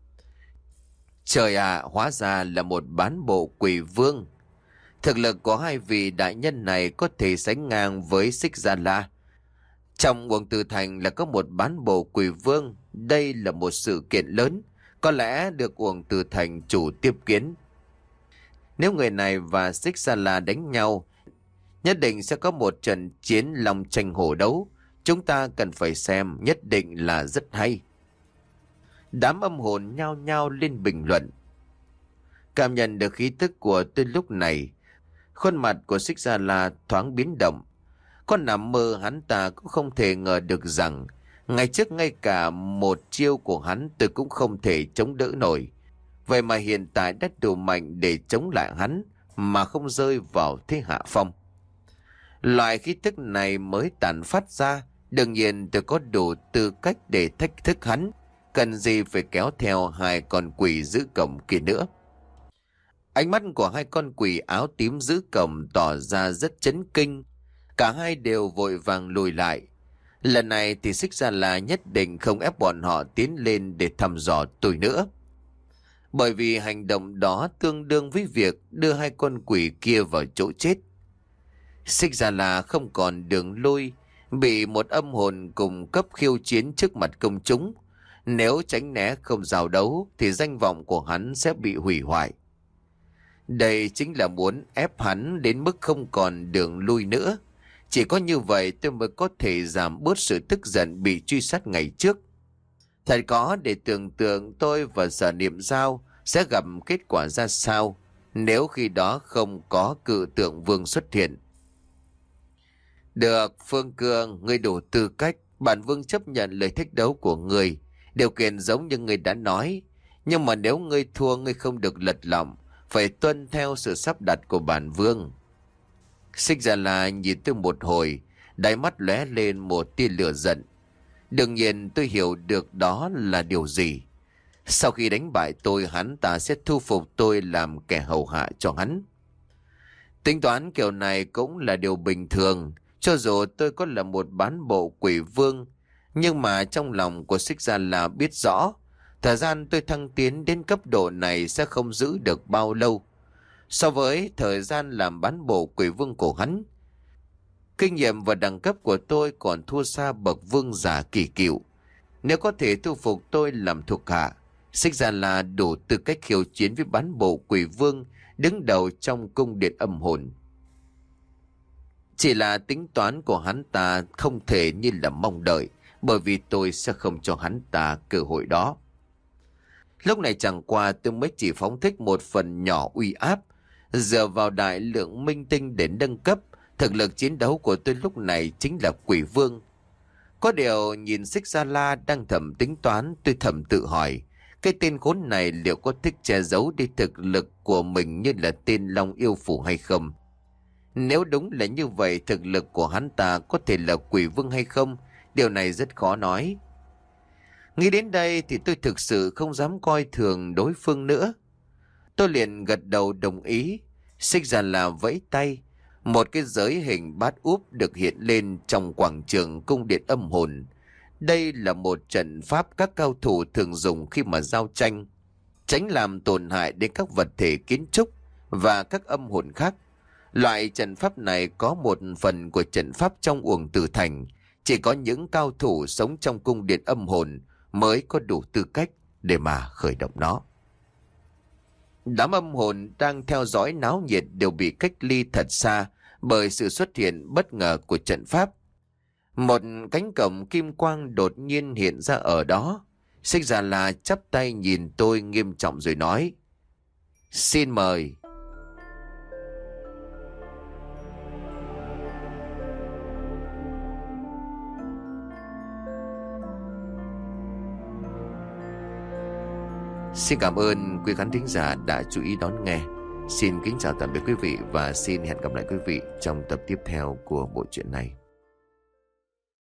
Trời ạ, hóa ra là một bán bộ quỷ vương. Thực lực của hai vị đại nhân này có thể sánh ngang với Xích Gia La. Trong Uổng Tử Thành là có một bán bộ quỷ vương. Đây là một sự kiện lớn, có lẽ được Uổng Tử Thành chủ tiếp kiến. Nếu người này và Xích Gia La đánh nhau, nhất định sẽ có một trận chiến long tranh hổ đấu. Chúng ta cần phải xem, nhất định là rất hay. Đám âm hồn nhao nhao lên bình luận. Cảm nhận được khí tức của tôi lúc này, khuôn mặt của Xích Gia La thoáng biến động. Con nằm mơ hắn ta cũng không thể ngờ được rằng ngày trước ngay cả một chiêu của hắn tôi cũng không thể chống đỡ nổi. Vậy mà hiện tại đã đủ mạnh để chống lại hắn mà không rơi vào thế hạ phong. Loại khí tức này mới tản phát ra, đương nhiên tôi có đủ tư cách để thách thức hắn. Cần gì phải kéo theo hai con quỷ giữ cổng kia nữa. Ánh mắt của hai con quỷ áo tím giữ cổng tỏ ra rất chấn kinh. Cả hai đều vội vàng lùi lại. Lần này thì Xích Gia La nhất định không ép bọn họ tiến lên để thăm dò tôi nữa. Bởi vì hành động đó tương đương với việc đưa hai con quỷ kia vào chỗ chết. Xích Gia La không còn đường lui, bị một âm hồn cùng cấp khiêu chiến trước mặt công chúng. Nếu tránh né không giao đấu thì danh vọng của hắn sẽ bị hủy hoại. Đây chính là muốn ép hắn đến mức không còn đường lui nữa. Chỉ có như vậy tôi mới có thể giảm bớt sự tức giận bị truy sát ngày trước. Thật có để tưởng tượng tôi và Sở Niệm Giao sẽ gặp kết quả ra sao nếu khi đó không có cự tượng vương xuất hiện. Được, Phương Cương, ngươi đủ tư cách. Bản vương chấp nhận lời thách đấu của ngươi. Điều kiện giống như ngươi đã nói. Nhưng mà nếu ngươi thua, ngươi không được lật lọng, phải tuân theo sự sắp đặt của bản vương. Xích Gia La nhìn tôi một hồi, đáy mắt lóe lên một tia lửa giận. Đương nhiên tôi hiểu được đó là điều gì. Sau khi đánh bại tôi, hắn ta sẽ thu phục tôi làm kẻ hầu hạ cho hắn. Tính toán kiểu này cũng là điều bình thường. Cho dù tôi có là một bán bộ quỷ vương, nhưng mà trong lòng của Xích Gia La biết rõ, thời gian tôi thăng tiến đến cấp độ này sẽ không giữ được bao lâu. So với thời gian làm bán bộ quỷ vương của hắn, kinh nghiệm và đẳng cấp của tôi còn thua xa bậc vương giả kỳ cựu. Nếu có thể thu phục tôi làm thuộc hạ, Xích Gia La đủ tư cách khiêu chiến với bán bộ quỷ vương đứng đầu trong cung điện âm hồn. Chỉ là tính toán của hắn ta không thể như là mong đợi, bởi vì tôi sẽ không cho hắn ta cơ hội đó. Lúc này chẳng qua tôi mới chỉ phóng thích một phần nhỏ uy áp, dựa vào đại lượng minh tinh để nâng cấp. Thực lực chiến đấu của tôi lúc này chính là quỷ vương. Có điều nhìn Xích Gia La đang thầm tính toán, tôi thầm tự hỏi, cái tên khốn này liệu có thích che giấu đi thực lực của mình như là tên Long Yêu Phủ hay không? Nếu đúng là như vậy, thực lực của hắn ta có thể là quỷ vương hay không? Điều này rất khó nói. Nghĩ đến đây thì tôi thực sự không dám coi thường đối phương nữa. Tôi liền gật đầu đồng ý. Xích Gia La vẫy tay. Một cái giới hình bát úp được hiện lên trong quảng trường cung điện âm hồn. Đây là một trận pháp các cao thủ thường dùng khi mà giao tranh, tránh làm tổn hại đến các vật thể kiến trúc và các âm hồn khác. Loại trận pháp này có một phần của trận pháp trong Uổng Tử Thành. Chỉ có những cao thủ sống trong cung điện âm hồn mới có đủ tư cách để mà khởi động nó. Đám âm hồn đang theo dõi náo nhiệt đều bị cách ly thật xa bởi sự xuất hiện bất ngờ của trận pháp. Một cánh cổng kim quang đột nhiên hiện ra ở đó. Xích Gia La chắp tay nhìn tôi nghiêm trọng rồi nói: "Xin mời." Xin cảm ơn quý khán thính giả đã chú ý đón nghe. Xin kính chào tạm biệt quý vị và xin hẹn gặp lại quý vị trong tập tiếp theo của bộ truyện này.